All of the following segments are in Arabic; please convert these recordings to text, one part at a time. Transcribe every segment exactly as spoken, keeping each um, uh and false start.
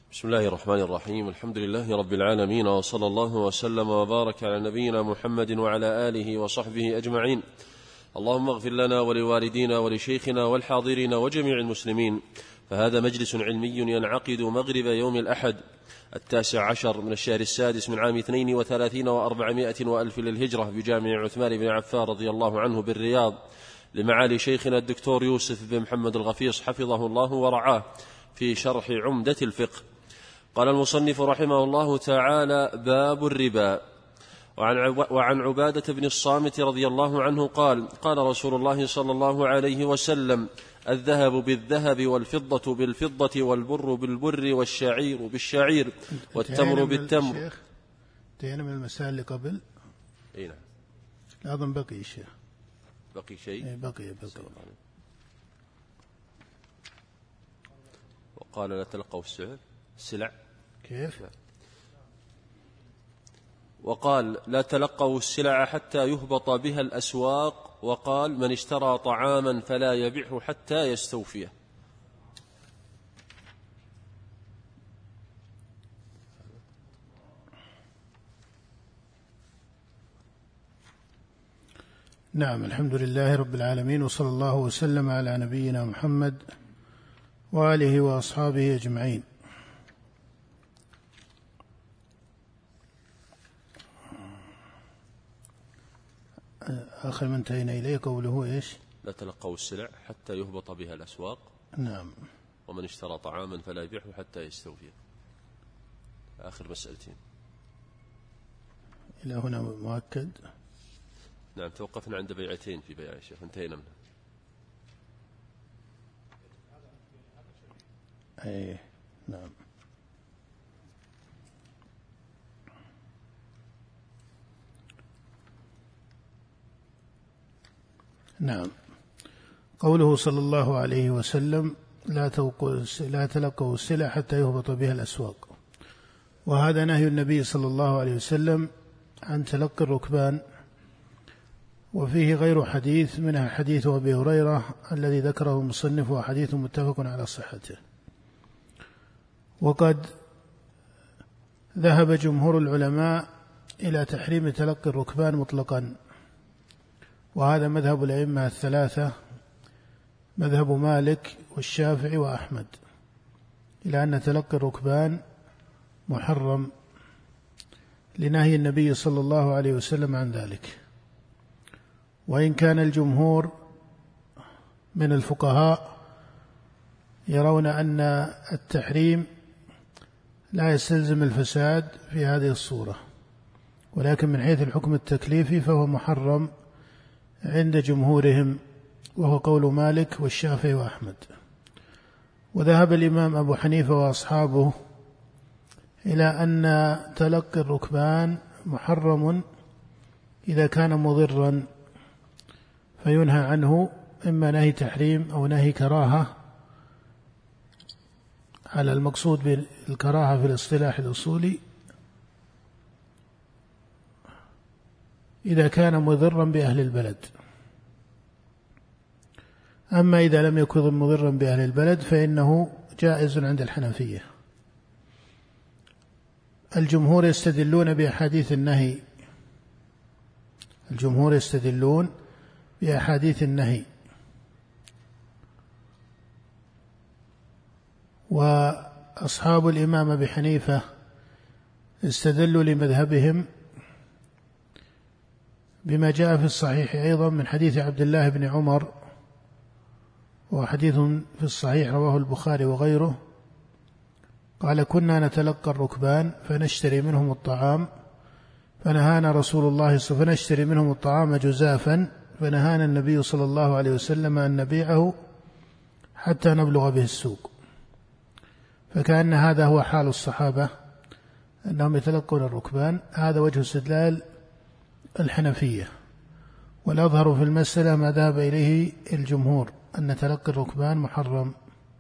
بسم الله الرحمن الرحيم. الحمد لله رب العالمين، وصلى الله وسلم وبارك على نبينا محمد وعلى آله وصحبه أجمعين. اللهم اغفر لنا ولوالدينا ولشيخنا والحاضرين وجميع المسلمين. فهذا مجلس علمي ينعقد مغرب يوم الأحد التاسع عشر من الشهر السادس من عام اثنين وثلاثين وأربعمائة وألف للهجرة بجامع عثمان بن عفان رضي الله عنه بالرياض، لمعالي شيخنا الدكتور يوسف بن محمد الغفيص حفظه الله ورعاه، في شرح عمدة الفقه. قال المصنف رحمه الله تعالى: باب الربا. وعن عبادة بن الصامت رضي الله عنه قال: قال رسول الله صلى الله عليه وسلم: الذهب بالذهب والفضة بالفضة والبر بالبر والشعير بالشعير والتمر بالتمر. انتهينا من المسائل اللي قبل. اي نعم. لا أظن بقي شيء. بقي شيء. إيه بقي بقي. وقال لا تلقوا السلع السلع كيف؟ وقال لا تلقوا السلع حتى يهبط بها الأسواق. وقال من اشترى طعاما فلا يبيعه حتى يستوفيه. نعم، الحمد لله رب العالمين، وصلى الله وسلم على نبينا محمد وآله وأصحابه أجمعين. آخر ما انتهينا إليه قوله إيش؟ لا تلقوا السلع حتى يهبط بها الأسواق. نعم. ومن اشترى طعاما فلا يبيعه حتى يستوفيه. آخر مسألتين. إلى هنا مؤكد. نعم، توقفنا عند بيعتين في بيع الشيخ، انتهينا منها. أي نعم. نعم. قوله صلى الله عليه وسلم: لا لا تلقوا السلع حتى يهبط بها الأسواق. وهذا نهي النبي صلى الله عليه وسلم عن تلقي الركبان، وفيه غير حديث، منها حديث أبي هريرة الذي ذكره المصنف، وحديث متفق على صحته. وقد ذهب جمهور العلماء إلى تحريم تلقي الركبان مطلقا، وهذا مذهب الأئمة الثلاثة، مذهب مالك والشافعي وأحمد، إلى أن تلقي الركبان محرم لنهي النبي صلى الله عليه وسلم عن ذلك. وإن كان الجمهور من الفقهاء يرون أن التحريم لا يستلزم الفساد في هذه الصورة، ولكن من حيث الحكم التكليفي فهو محرم عند جمهورهم، وهو قول مالك والشافعي وأحمد. وذهب الإمام أبو حنيفة وأصحابه إلى أن تلقي الركبان محرم إذا كان مضرا فينهى عنه، إما نهي تحريم أو نهي كراهة، على المقصود بالكراهة في الاصطلاح الأصولي إذا كان مضرا بأهل البلد. أما إذا لم يكن مضرا بأهل البلد فإنه جائز عند الحنفية. الجمهور يستدلون بأحاديث النهي الجمهور يستدلون بأحاديث النهي وأصحاب الإمام أبي حنيفة استدلوا لمذهبهم بما جاء في الصحيح أيضا من حديث عبد الله بن عمر، وحديث في الصحيح رواه البخاري وغيره، قال: كنا نتلقى الركبان فنشتري منهم الطعام فنهانا رسول الله فنشتري منهم الطعام جزافا فنهانا النبي صلى الله عليه وسلم أن نبيعه حتى نبلغ به السوق. فكأن هذا هو حال الصحابة، أنهم يتلقون الركبان. هذا وجه استدلال الحنفية، والأظهر في المسألة ما ذهب إليه الجمهور، أن تلقي الركبان محرم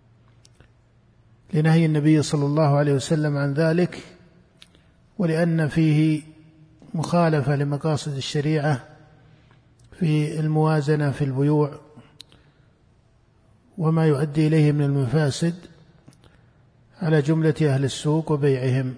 لنهي النبي صلى الله عليه وسلم عن ذلك، ولأن فيه مخالفة لمقاصد الشريعة في الموازنة في البيوع وما يؤدي إليه من المفاسد، على جملة أهل السوق وبيعهم،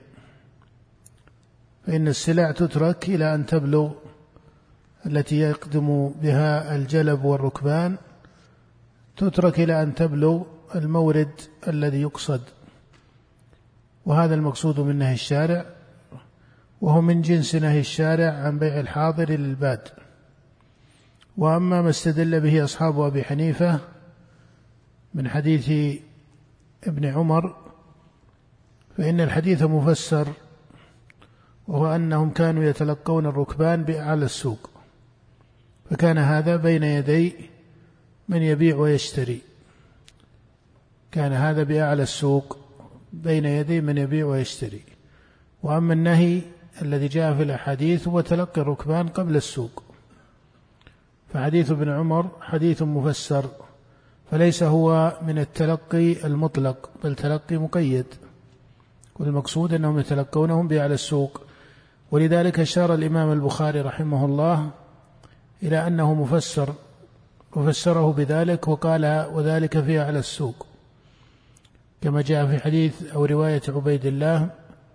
فإن السلع تترك إلى أن تبلغ التي يقدم بها الجلب والركبان، تترك إلى أن تبلغ المورد الذي يقصد، وهذا المقصود من نهي الشارع، وهو من جنس نهي الشارع عن بيع الحاضر للباد. وأما ما استدل به أصحاب أبي حنيفة من حديث ابن عمر فإن الحديث مفسر، وهو أنهم كانوا يتلقون الركبان بأعلى السوق، فكان هذا بين يدي من يبيع ويشتري، كان هذا بأعلى السوق بين يدي من يبيع ويشتري. وأما النهي الذي جاء في الأحاديث هو تلقي الركبان قبل السوق، فحديث ابن عمر حديث مفسر، فليس هو من التلقي المطلق بل تلقي مقيد، والمقصود أنهم يتلقونهم بأعلى السوق. ولذلك أشار الإمام البخاري رحمه الله إلى أنه مفسر، وفسره بذلك وقال وذلك في أعلى السوق، كما جاء في حديث أو رواية عبيد الله،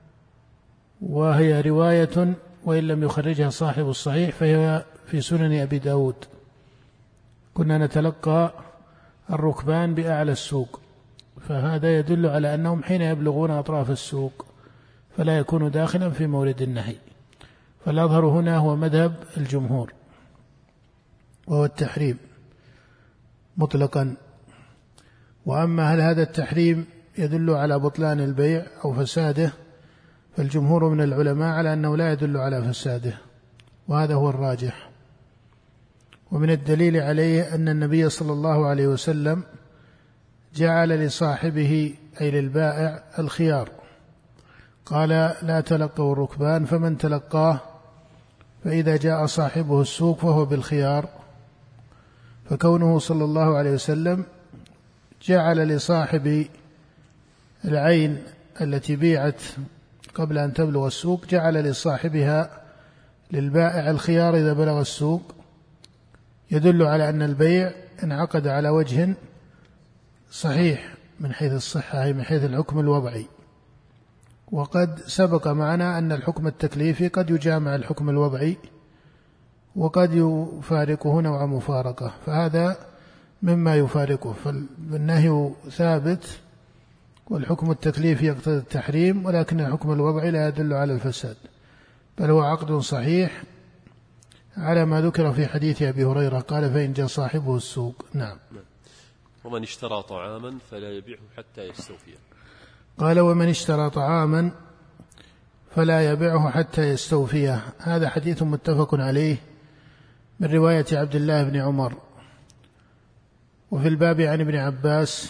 وهي رواية وإن لم يخرجها صاحب الصحيح فهي في سنن أبي داود: كنا نتلقى الركبان بأعلى السوق، فهذا يدل على أنهم حين يبلغون أطراف السوق فلا يكون داخلا في مورد النهي. فالأظهر هنا هو مذهب الجمهور، وهو التحريم مطلقا. وأما هل هذا التحريم يدل على بطلان البيع أو فساده، فالجمهور من العلماء على أنه لا يدل على فساده، وهذا هو الراجح. ومن الدليل عليه أن النبي صلى الله عليه وسلم جعل لصاحبه أي للبائع الخيار، قال: لا تلقوا الركبان، فمن تلقاه فإذا جاء صاحبه السوق فهو بالخيار. فكونه صلى الله عليه وسلم جعل لصاحب العين التي بيعت قبل أن تبلغ السوق، جعل لصاحبها للبائع الخيار إذا بلغ السوق، يدل على أن البيع انعقد على وجه صحيح من حيث الصحة، من حيث الحكم الوضعي. وقد سبق معنا أن الحكم التكليفي قد يجامع الحكم الوضعي وقد يفارقه نوع مفارقة، فهذا مما يفارقه، فالنهي ثابت والحكم التكليفي يقتضي التحريم، ولكن الحكم الوضعي لا يدل على الفساد، بل هو عقد صحيح على ما ذكر في حديث أبي هريرة قال: فإن جاء صاحبه السوق. نعم. ومن اشترى طعاما فلا يبيعه حتى يستوفيه. قال: ومن اشترى طعاما فلا يبيعه حتى يستوفيه. هذا حديث متفق عليه من رواية عبد الله بن عمر، وفي الباب عن ابن عباس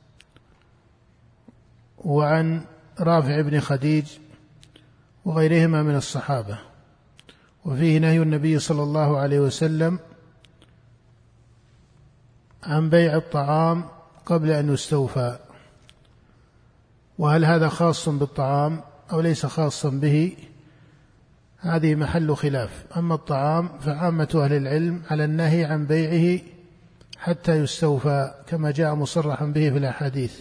وعن رافع بن خديج وغيرهما من الصحابة، وفيه نهي النبي صلى الله عليه وسلم عن بيع الطعام قبل أن يستوفى. وهل هذا خاص بالطعام أو ليس خاصا به؟ هذه محل خلاف. أما الطعام فعامة أهل العلم على النهي عن بيعه حتى يستوفى، كما جاء مصرحا به في الأحاديث،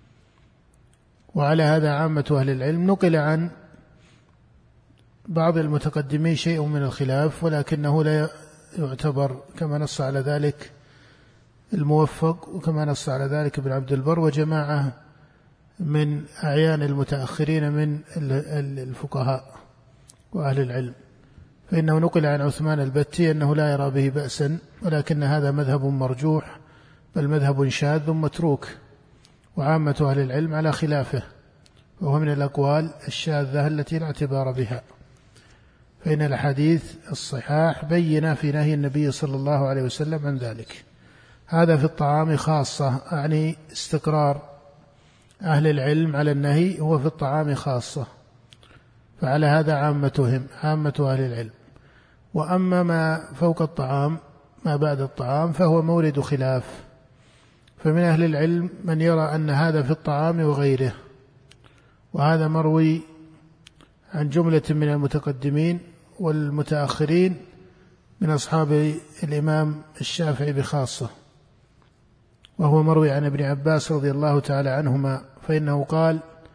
وعلى هذا عامة أهل العلم. نقل عن بعض المتقدمين شيء من الخلاف، ولكنه لا يعتبر، كما نص على ذلك الموفق، وكما نص على ذلك ابن عبد البر وجماعة من أعيان المتأخرين من الفقهاء وأهل العلم. فإنه نقل عن عثمان البتي أنه لا يرى به بأسا، ولكن هذا مذهب مرجوح، بل مذهب شاذ متروك، وعامة أهل العلم على خلافه، وهو من الأقوال الشاذة التي لا اعتبار بها. فإن الحديث الصحاح بين في نهي النبي صلى الله عليه وسلم عن ذلك. هذا في الطعام خاصة، يعني استقرار أهل العلم على النهي هو في الطعام خاصة، فعلى هذا عامتهم عامة أهل العلم. وأما ما فوق الطعام، ما بعد الطعام، فهو مورد خلاف، فمن أهل العلم من يرى أن هذا في الطعام وغيره، وهذا مروي عن جملة من المتقدمين والمتأخرين من أصحاب الإمام الشافعي بخاصة، وهو مروي عن ابن عباس رضي الله تعالى عنهما، فإنه قال: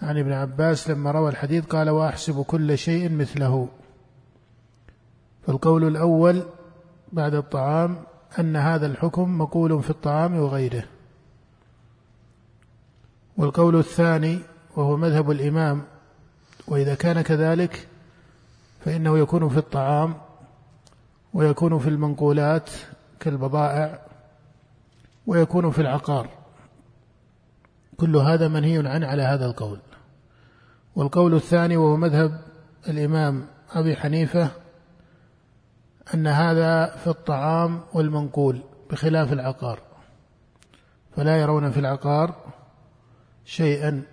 عن ابن عباس لما روى الحديث قال: وأحسب كل شيء مثله. فالقول الأول بعد الطعام أن هذا الحكم مقول في الطعام وغيره. والقول الثاني وهو مذهب الإمام، وإذا كان كذلك فإنه يكون في الطعام ويكون في المنقولات كالبضائع ويكون في العقار، كل هذا منهي عنه على هذا القول. والقول الثاني وهو مذهب الإمام أبي حنيفة أن هذا في الطعام والمنقول بخلاف العقار، فلا يرون في العقار شيئا،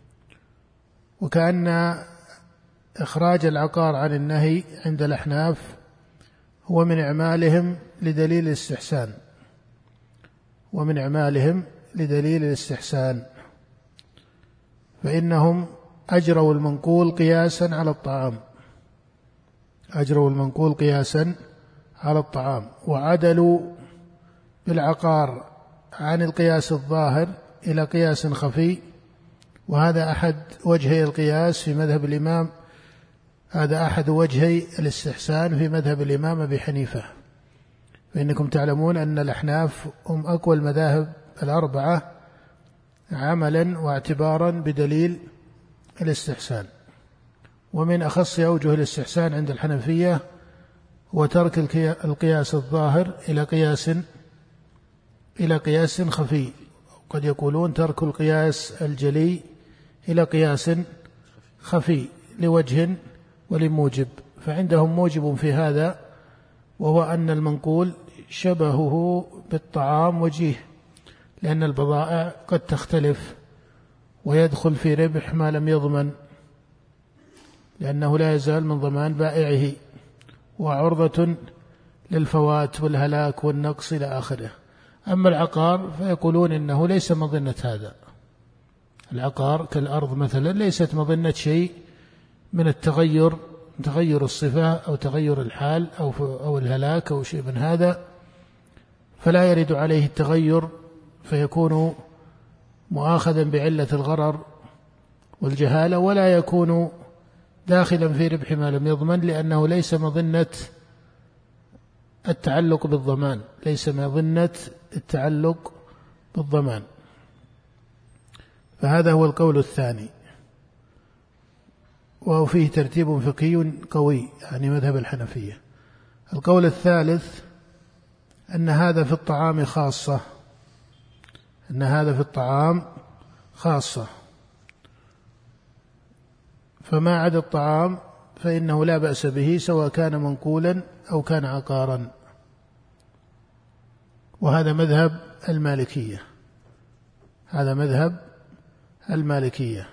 وكأن إخراج العقار عن النهي عند الأحناف هو من إعمالهم لدليل الاستحسان ومن إعمالهم لدليل الاستحسان فإنهم أجروا المنقول قياسا على الطعام أجروا المنقول قياسا على الطعام وعدلوا بالعقار عن القياس الظاهر إلى قياس خفي، وهذا أحد وجهي القياس في مذهب الإمام هذا أحد وجهي الاستحسان في مذهب الإمام أبي حنيفة. فإنكم تعلمون أن الأحناف هم أقوى المذاهب الأربعة عملا واعتبارا بدليل الاستحسان، ومن أخص أوجه الاستحسان عند الحنفية هو ترك القياس الظاهر إلى قياس إلى قياس خفي، قد يقولون ترك القياس الجلي إلى قياس خفي لوجه ولموجب. فعندهم موجب في هذا وهو أن المنقول شبهه بالطعام وجيه، لأن البضائع قد تختلف ويدخل في ربح ما لم يضمن، لأنه لا يزال من ضمان بائعه وعرضة للفوات والهلاك والنقص إلى آخره. أما العقار فيقولون إنه ليس مظنة هذا، العقار كالأرض مثلا ليست مظنة شيء من التغير تغير الصفة أو تغير الحال أو أو الهلاك أو شيء من هذا، فلا يرد عليه التغير فيكون مؤاخذا بعلة الغرر والجهالة، ولا يكون داخلا في ربح ما لم يضمن، لأنه ليس مظنة التعلق بالضمان ليس مظنة التعلق بالضمان. فهذا هو القول الثاني، وهو فيه ترتيب فقهي قوي يعني مذهب الحنفية. القول الثالث أن هذا في الطعام خاصة أن هذا في الطعام خاصة فما عدا الطعام فإنه لا بأس به سواء كان منقولا أو كان عقارا، وهذا مذهب المالكية هذا مذهب المالكية.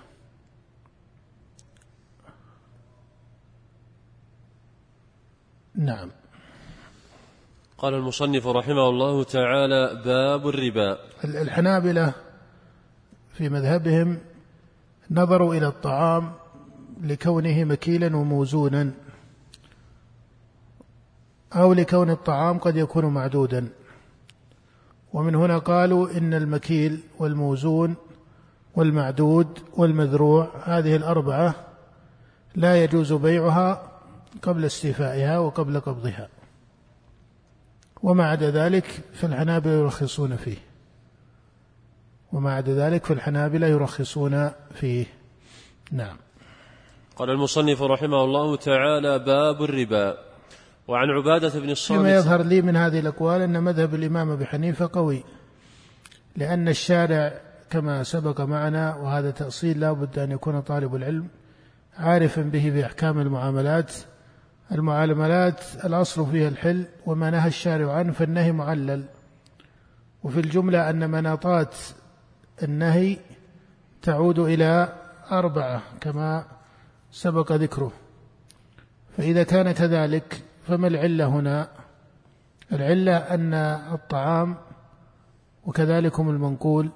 نعم. قال المصنف رحمه الله تعالى: باب الربا. الحنابلة في مذهبهم نظروا إلى الطعام لكونه مكيلا وموزونا، أو لكون الطعام قد يكون معدودا، ومن هنا قالوا إن المكيل والموزون والمعدود والمذروع هذه الأربعة لا يجوز بيعها قبل استيفائها وقبل قبضها، وما عدا ذلك فالحنابلة يرخصون فيه وما عدا ذلك فالحنابلة يرخصون فيه. نعم. قال المصنف رحمه الله تعالى: باب الربا. وعن عبادة بن الصامت. فيما يظهر لي من هذه الأقوال أن مذهب الإمام أبي حنيفة قوي، لأن الشارع كما سبق معنا، وهذا تأصيل لا بد أن يكون طالب العلم عارفا به بأحكام المعاملات المعاملات الأصل فيها الحل، وما نهى الشارع عنه فالنهي معلل، وفي الجملة أن مناطات النهي تعود إلى أربعة كما سبق ذكره. فإذا كان كذلك فما العلة هنا؟ العلة أن الطعام وكذلكم المنقول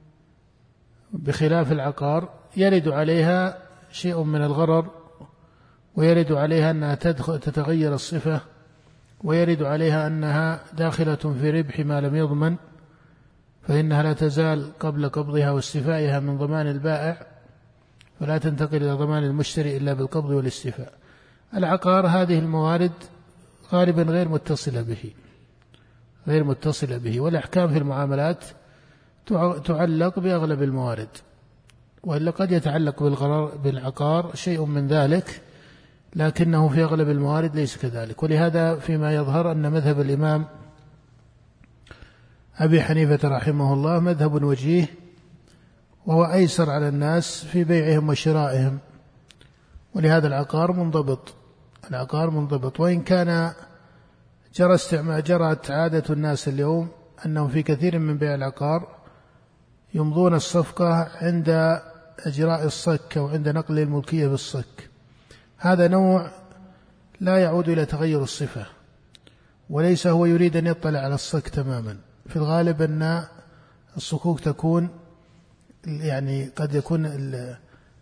بخلاف العقار يرد عليها شيء من الغرر، ويرد عليها أنها تتغير الصفة، ويرد عليها أنها داخلة في ربح ما لم يضمن، فإنها لا تزال قبل قبضها واستيفائها من ضمان البائع، فلا تنتقل إلى ضمان المشتري إلا بالقبض والاستيفاء. العقار هذه الموارد غالبا غير متصلة به غير متصلة به والأحكام في المعاملات تعلق بأغلب الموارد، وإلا قد يتعلق بالقرار بالعقار شيء من ذلك، لكنه في أغلب الموارد ليس كذلك. ولهذا فيما يظهر أن مذهب الإمام أبي حنيفة رحمه الله مذهب وجيه، وهو أيسر على الناس في بيعهم وشرائهم، ولهذا العقار منضبط العقار منضبط وإن كان جرى استعمال جرت عادة الناس اليوم أنهم في كثير من بيع العقار يمضون الصفقة عند إجراء الصك أو عند نقل الملكية بالصك. هذا نوع لا يعود إلى تغير الصفة، وليس هو يريد أن يطلع على الصك تماما. في الغالب أن الصكوك تكون يعني قد يكون ال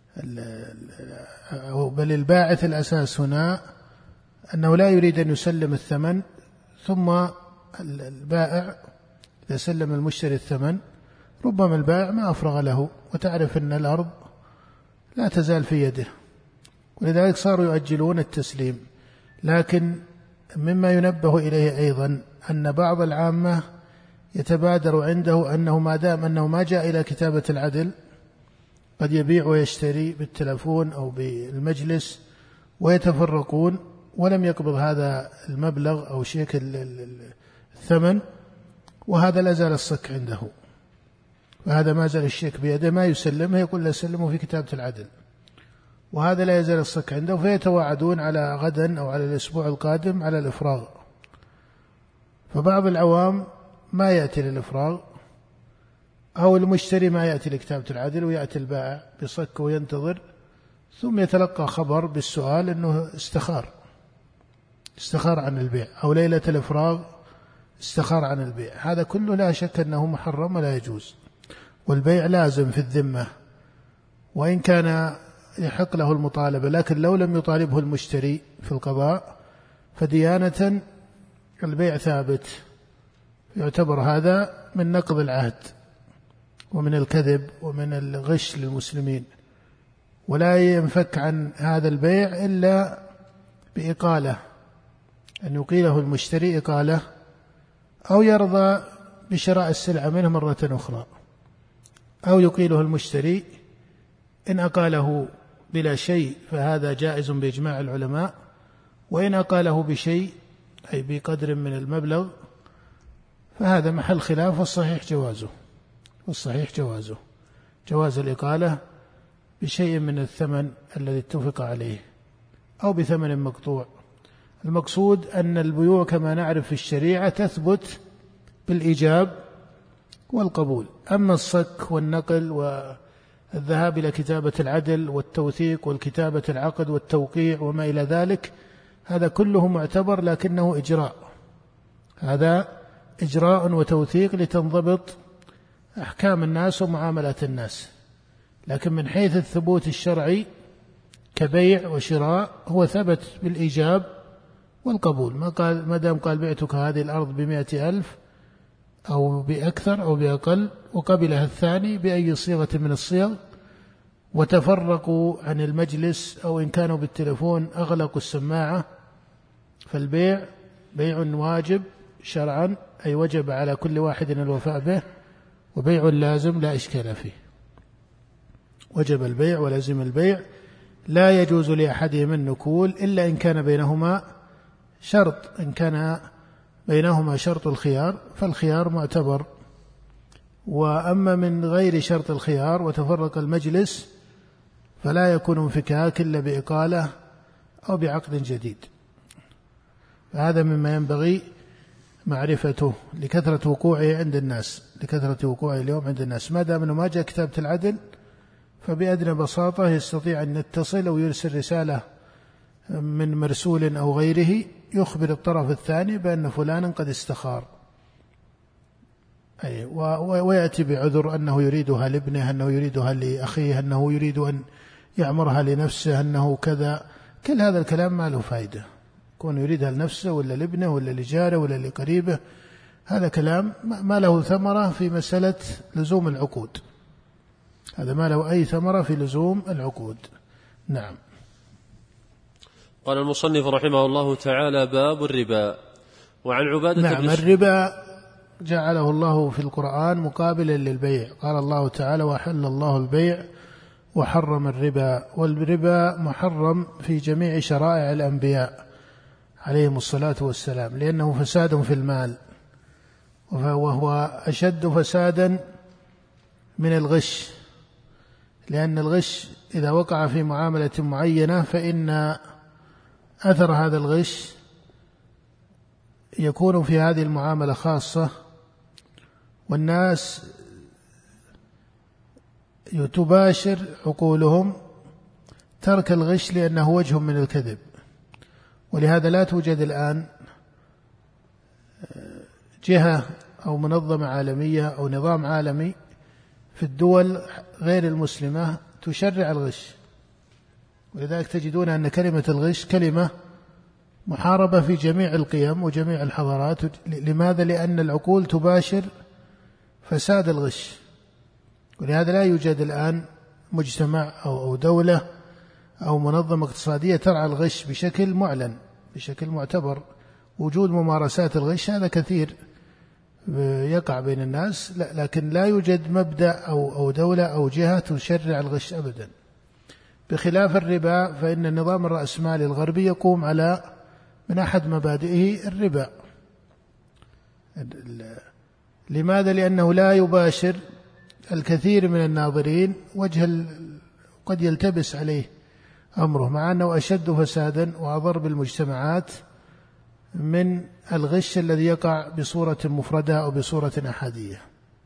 ال بل الباعث الأساس هنا أنه لا يريد أن يسلم الثمن، ثم البائع إذا سلم المشتري الثمن ربما البائع ما أفرغ له، وتعرف أن الأرض لا تزال في يده، ولذلك صاروا يؤجلون التسليم. لكن مما ينبه إليه أيضا أن بعض العامة يتبادر عنده أنه ما دام أنه ما جاء إلى كتابة العدل قد يبيع ويشتري بالتلفون أو بالمجلس ويتفرقون ولم يقبض هذا المبلغ أو شيك الثمن، وهذا لا زال الصك عنده، وهذا ما زال الشيك بيده ما يسلمه، يقول لا سلمه في كتابة العدل، وهذا لا يزال الصك عنده، فيتواعدون على غدا أو على الأسبوع القادم على الإفراغ. فبعض العوام ما يأتي للإفراغ، أو المشتري ما يأتي لكتابة العدل، ويأتي البائع بصك وينتظر، ثم يتلقى خبر بالسؤال أنه استخار استخار عن البيع، أو ليلة الإفراغ استخار عن البيع. هذا كله لا شك أنه محرم ولا يجوز، والبيع لازم في الذمة وإن كان يحق له المطالبة، لكن لو لم يطالبه المشتري في القضاء فديانة البيع ثابت، يعتبر هذا من نقض العهد ومن الكذب ومن الغش للمسلمين، ولا ينفك عن هذا البيع إلا بإقالة، أن يقيله المشتري إقالة، أو يرضى بشراء السلعة منه مرة أخرى، أو يقيله المشتري. إن أقاله بلا شيء فهذا جائز بإجماع العلماء، وإن أقاله بشيء أي بقدر من المبلغ فهذا محل خلاف، والصحيح جوازه والصحيح جوازه جواز الإقالة بشيء من الثمن الذي اتفق عليه أو بثمن مقطوع. المقصود أن البيوع كما نعرف في الشريعة تثبت بالإيجاب والقبول، أما الصك والنقل والذهاب إلى كتابة العدل والتوثيق والكتابة العقد والتوقيع وما إلى ذلك هذا كله معتبر، لكنه إجراء، هذا إجراء وتوثيق لتنضبط أحكام الناس ومعاملات الناس. لكن من حيث الثبوت الشرعي كبيع وشراء هو ثبت بالإيجاب والقبول، ما قال ما دام قال بعتك هذه الأرض بمائة ألف أو بأكثر أو بأقل، وقبلها الثاني بأي صيغة من الصيغ، وتفرقوا عن المجلس أو إن كانوا بالتلفون أغلقوا السماعة، فالبيع بيع واجب شرعا، أي وجب على كل واحد الوفاء به، وبيع لازم لا إشكال فيه، وجب البيع ولازم البيع، لا يجوز لأحدهم النكول إلا إن كان بينهما شرط، إن كان بينهما شرط الخيار فالخيار معتبر، وأما من غير شرط الخيار وتفرق المجلس فلا يكون انفكاك إلا بإقالة أو بعقد جديد. فهذا مما ينبغي معرفته لكثرة وقوعه عند الناس لكثرة وقوعه اليوم عند الناس. ما دام أنه ما جاء كتابة العدل فبأدنى بساطة يستطيع أن يتصل أو يرسل رسالة من مرسول أو غيره يخبر الطرف الثاني بأن فلانا قد استخار، أي ويأتي بعذر أنه يريدها لابنه، أنه يريدها لأخيه، أنه يريد أن يعمرها لنفسه، أنه كذا. كل هذا الكلام ما له فائدة، كون يريدها لنفسه ولا لابنه ولا لجاره ولا لقريبه، هذا كلام ما له ثمرة في مسألة لزوم العقود. هذا ما له أي ثمرة في لزوم العقود. نعم. قال المصنف رحمه الله تعالى: باب الربا. وعن عبادة نعم. الربا جعله الله في القرآن مقابلا للبيع، قال الله تعالى: وحل الله البيع وحرم الربا. والربا محرم في جميع شرائع الأنبياء عليهم الصلاة والسلام، لأنه فساد في المال، وهو أشد فسادا من الغش، لأن الغش إذا وقع في معاملة معينة فإن أثر هذا الغش يكون في هذه المعاملة خاصة، والناس تباشر عقولهم ترك الغش لأنه وجه من الكذب. ولهذا لا توجد الآن جهة أو منظمة عالمية أو نظام عالمي في الدول غير المسلمة تشرع الغش، ولذلك تجدون أن كلمة الغش كلمة محاربة في جميع القيم وجميع الحضارات. لماذا؟ لأن العقول تباشر فساد الغش، ولهذا لا يوجد الآن مجتمع أو دولة أو منظمة اقتصادية ترعى الغش بشكل معلن بشكل معتبر. وجود ممارسات الغش هذا كثير يقع بين الناس، لكن لا يوجد مبدأ أو أو دولة أو جهة تشرع الغش أبدا. بخلاف الربا فإن النظام الرأسمالي الغربي يقوم على من أحد مبادئه الربا. لماذا؟ لأنه لا يباشر الكثير من الناظرين وجه قد يلتبس عليه أمره، مع أنه أشد فسادا وأضر بالمجتمعات من الغش الذي يقع بصورة مفردة أو بصورة أحادية.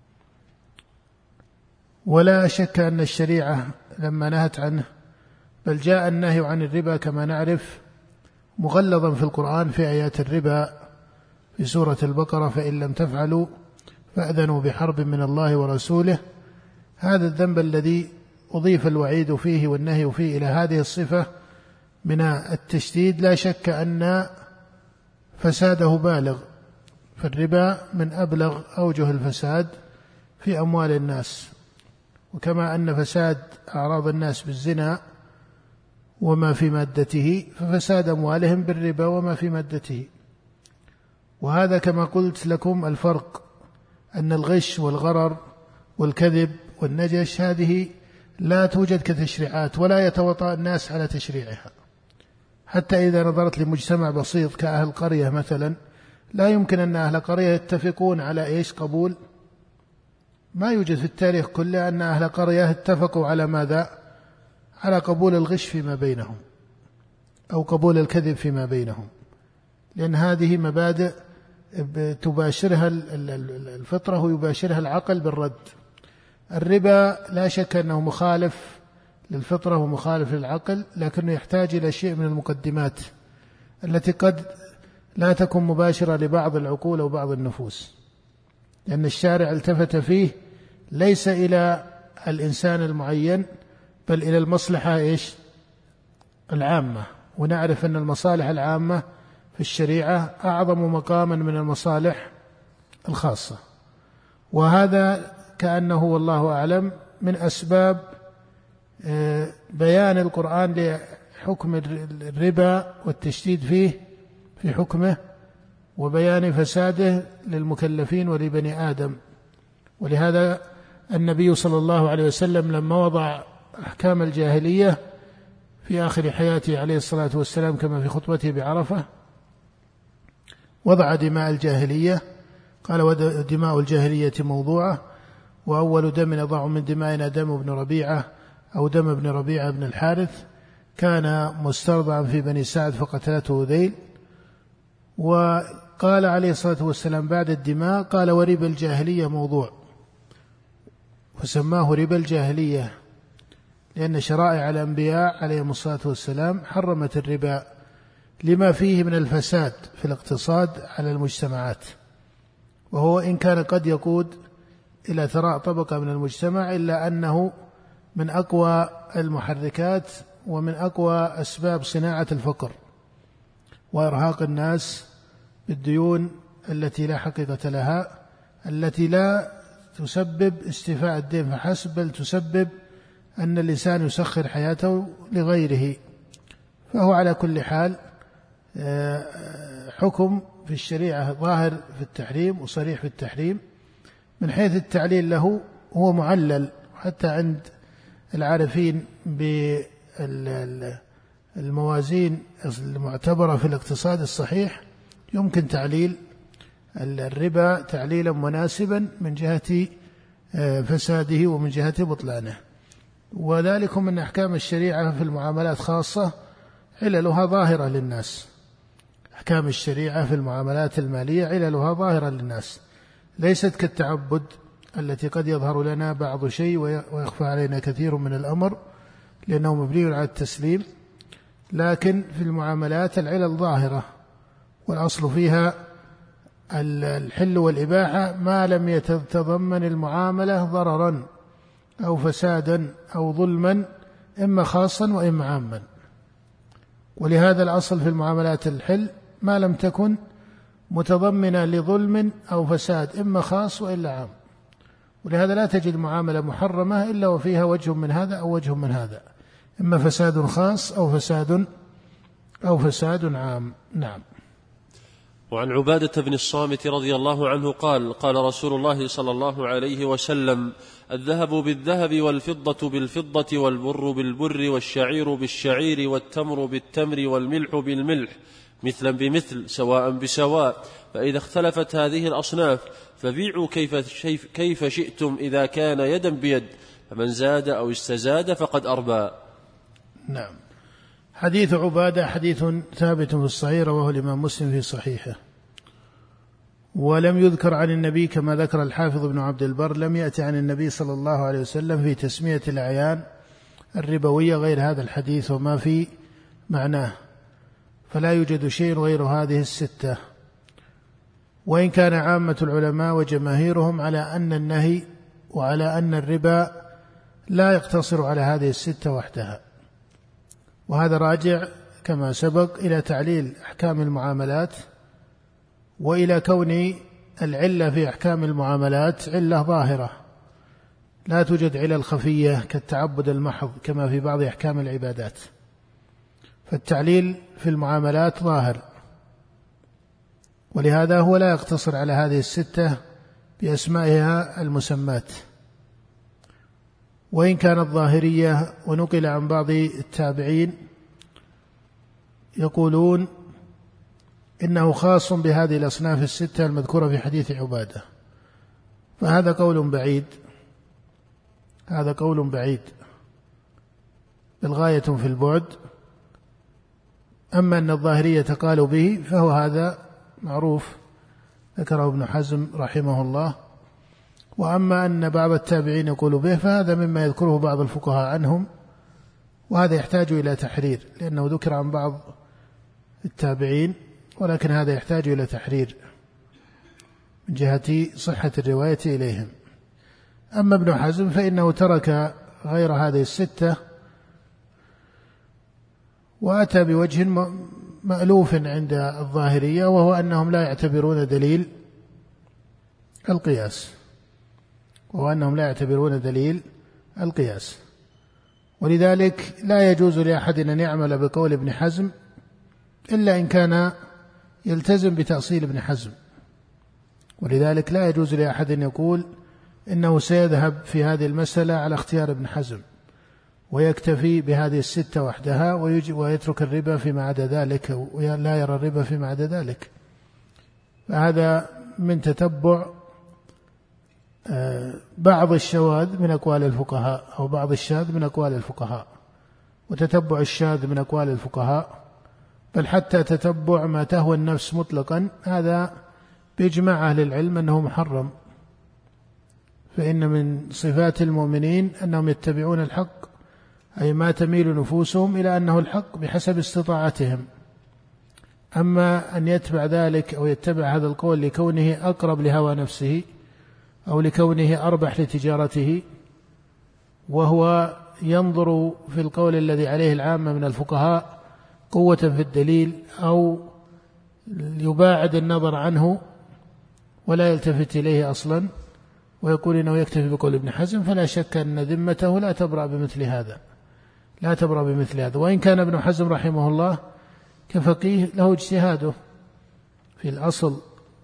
ولا شك أن الشريعة لما نهت عنه، بل جاء النهي عن الربا كما نعرف مغلظا في القرآن في آيات الربا في سورة البقرة: فإن لم تفعلوا فأذنوا بحرب من الله ورسوله. هذا الذنب الذي أضيف الوعيد فيه والنهي فيه إلى هذه الصفة من التشديد لا شك أن فساده بالغ، فالربا من أبلغ أوجه الفساد في أموال الناس. وكما أن فساد أعراض الناس بالزنا وما في مادته، ففساد أموالهم بالربا وما في مادته. وهذا كما قلت لكم الفرق، أن الغش والغرر والكذب والنجش هذه لا توجد كتشريعات ولا يتوطأ الناس على تشريعها. حتى إذا نظرت لمجتمع بسيط كأهل قرية مثلا، لا يمكن أن أهل قرية يتفقون على إيش؟ قبول. ما يوجد في التاريخ كله أن أهل قرية اتفقوا على ماذا؟ على قبول الغش فيما بينهم أو قبول الكذب فيما بينهم، لأن هذه مبادئ تباشرها الفطرة ويباشرها العقل بالرد. الربا لا شك أنه مخالف للفطرة ومخالف للعقل، لكنه يحتاج إلى شيء من المقدمات التي قد لا تكون مباشرة لبعض العقول أو بعض النفوس، لأن الشارع التفت فيه ليس إلى الإنسان المعين بل إلى المصلحة إيش؟ العامة. ونعرف أن المصالح العامة في الشريعة أعظم مقاما من المصالح الخاصة، وهذا كأنه والله أعلم من أسباب بيان القرآن لحكم الربا والتشديد فيه في حكمه وبيان فساده للمكلفين ولبني آدم. ولهذا النبي صلى الله عليه وسلم لما وضع أحكام الجاهلية في آخر حياته عليه الصلاة والسلام كما في خطبته بعرفة، وضع دماء الجاهلية، قال: ودماء الجاهلية موضوعة، وأول دم يضع من دمائنا دم ابن ربيعة أو دم ابن ربيعة بن الحارث، كان مسترضعا في بني سعد فقتلته ذيل. وقال عليه الصلاة والسلام بعد الدماء، قال: وربا الجاهلية موضوع، فسماه ربا الجاهلية، لأن شرائع الأنبياء عليهم الصلاة والسلام حرمت الربا لما فيه من الفساد في الاقتصاد على المجتمعات، وهو إن كان قد يقود إلى ثراء طبقة من المجتمع، إلا أنه من أقوى المحركات ومن أقوى أسباب صناعة الفقر وإرهاق الناس بالديون التي لا حقيقة لها، التي لا تسبب استيفاء الدين فحسب، بل تسبب أن الإنسان يسخر حياته لغيره. فهو على كل حال حكم في الشريعة ظاهر في التحريم وصريح في التحريم. من حيث التعليل له هو معلل، حتى عند العارفين بالموازين المعتبرة في الاقتصاد الصحيح يمكن تعليل الربا تعليلا مناسبا من جهة فساده ومن جهة بطلانه. وذلك من أحكام الشريعة في المعاملات خاصة عللها ظاهرة للناس. أحكام الشريعة في المعاملات المالية عللها ظاهرة للناس، ليست كالتعبد التي قد يظهر لنا بعض شيء ويخفى علينا كثير من الأمر لأنه مبني على التسليم. لكن في المعاملات العلل ظاهرة، والأصل فيها الحل والإباحة ما لم يتضمن المعاملة ضررا أو فسادا أو ظلما، إما خاصا وإما عاما. ولهذا الأصل في المعاملات الحل ما لم تكن متضمنة لظلم أو فساد، إما خاص وإلا عام. ولهذا لا تجد معاملة محرمة إلا وفيها وجه من هذا أو وجه من هذا، إما فساد خاص أو فساد أو فساد عام. نعم. وعن عبادة بن الصامت رضي الله عنه قال: قال رسول الله صلى الله عليه وسلم: الذهب بالذهب والفضة بالفضة والبر بالبر والشعير بالشعير والتمر بالتمر والملح بالملح مثلا بمثل سواء بسواء، فإذا اختلفت هذه الأصناف فبيعوا كيف, كيف شئتم إذا كان يدا بيد، فمن زاد أو استزاد فقد أربى. نعم. حديث عبادة حديث ثابت في الصحيح، رواه الإمام مسلم في صحيحه. ولم يذكر عن النبي كما ذكر الحافظ ابن عبد البر، لم يأتي عن النبي صلى الله عليه وسلم في تسمية الأعيان الربوية غير هذا الحديث وما في معناه، فلا يوجد شيء غير هذه الستة. وإن كان عامة العلماء وجماهيرهم على أن النهي وعلى أن الربا لا يقتصر على هذه الستة وحدها، وهذا راجع كما سبق إلى تعليل أحكام المعاملات، وإلى كون العلة في أحكام المعاملات علة ظاهرة، لا توجد علل خفية كالتعبد المحض كما في بعض أحكام العبادات. فالتعليل في المعاملات ظاهر، ولهذا هو لا يقتصر على هذه الستة بأسمائها المسمات. وإن كانت ظاهرية، ونقل عن بعض التابعين يقولون إنه خاص بهذه الأصناف الستة المذكورة في حديث عبادة، فهذا قول بعيد، هذا قول بعيد بالغاية في البعد. أما أن الظاهرية قالوا به فهو هذا معروف ذكره ابن حزم رحمه الله. وأما أن بعض التابعين يقول به فهذا مما يذكره بعض الفقهاء عنهم، وهذا يحتاج إلى تحرير لأنه ذكر عن بعض التابعين، ولكن هذا يحتاج إلى تحرير من جهة صحة الرواية إليهم. أما ابن حزم فإنه ترك غير هذه الستة وأتى بوجه مألوف عند الظاهرية، وهو أنهم لا يعتبرون دليل القياس، وهو أنهم لا يعتبرون دليل القياس. ولذلك لا يجوز لأحد أن يعمل بقول ابن حزم إلا إن كان يلتزم بتأصيل ابن حزم. ولذلك لا يجوز لأحد أن يقول إنه سيذهب في هذه المسألة على اختيار ابن حزم ويكتفي بهذه الستة وحدها ويترك الربا فيما عدا ذلك، ولا يرى الربا فيما عدا ذلك. فهذا من تتبع بعض الشواذ من أقوال الفقهاء أو بعض الشاذ من أقوال الفقهاء، وتتبع الشاذ من أقوال الفقهاء، بل حتى تتبع ما تهوى النفس مطلقا، هذا بإجماع أهل العلم أنه محرم. فإن من صفات المؤمنين أنهم يتبعون الحق، أي ما تميل نفوسهم إلى أنه الحق بحسب استطاعتهم. أما أن يتبع ذلك أو يتبع هذا القول لكونه أقرب لهوى نفسه أو لكونه أربح لتجارته، وهو ينظر في القول الذي عليه العامة من الفقهاء قوة في الدليل، أو يباعد النظر عنه ولا يلتفت إليه أصلا، ويقول إنه يكتفي بقول ابن حزم، فلا شك أن ذمته لا تبرأ بمثل هذا، لا تبرأ بمثل هذا. وإن كان ابن حزم رحمه الله كفقيه له اجتهاده في الأصل،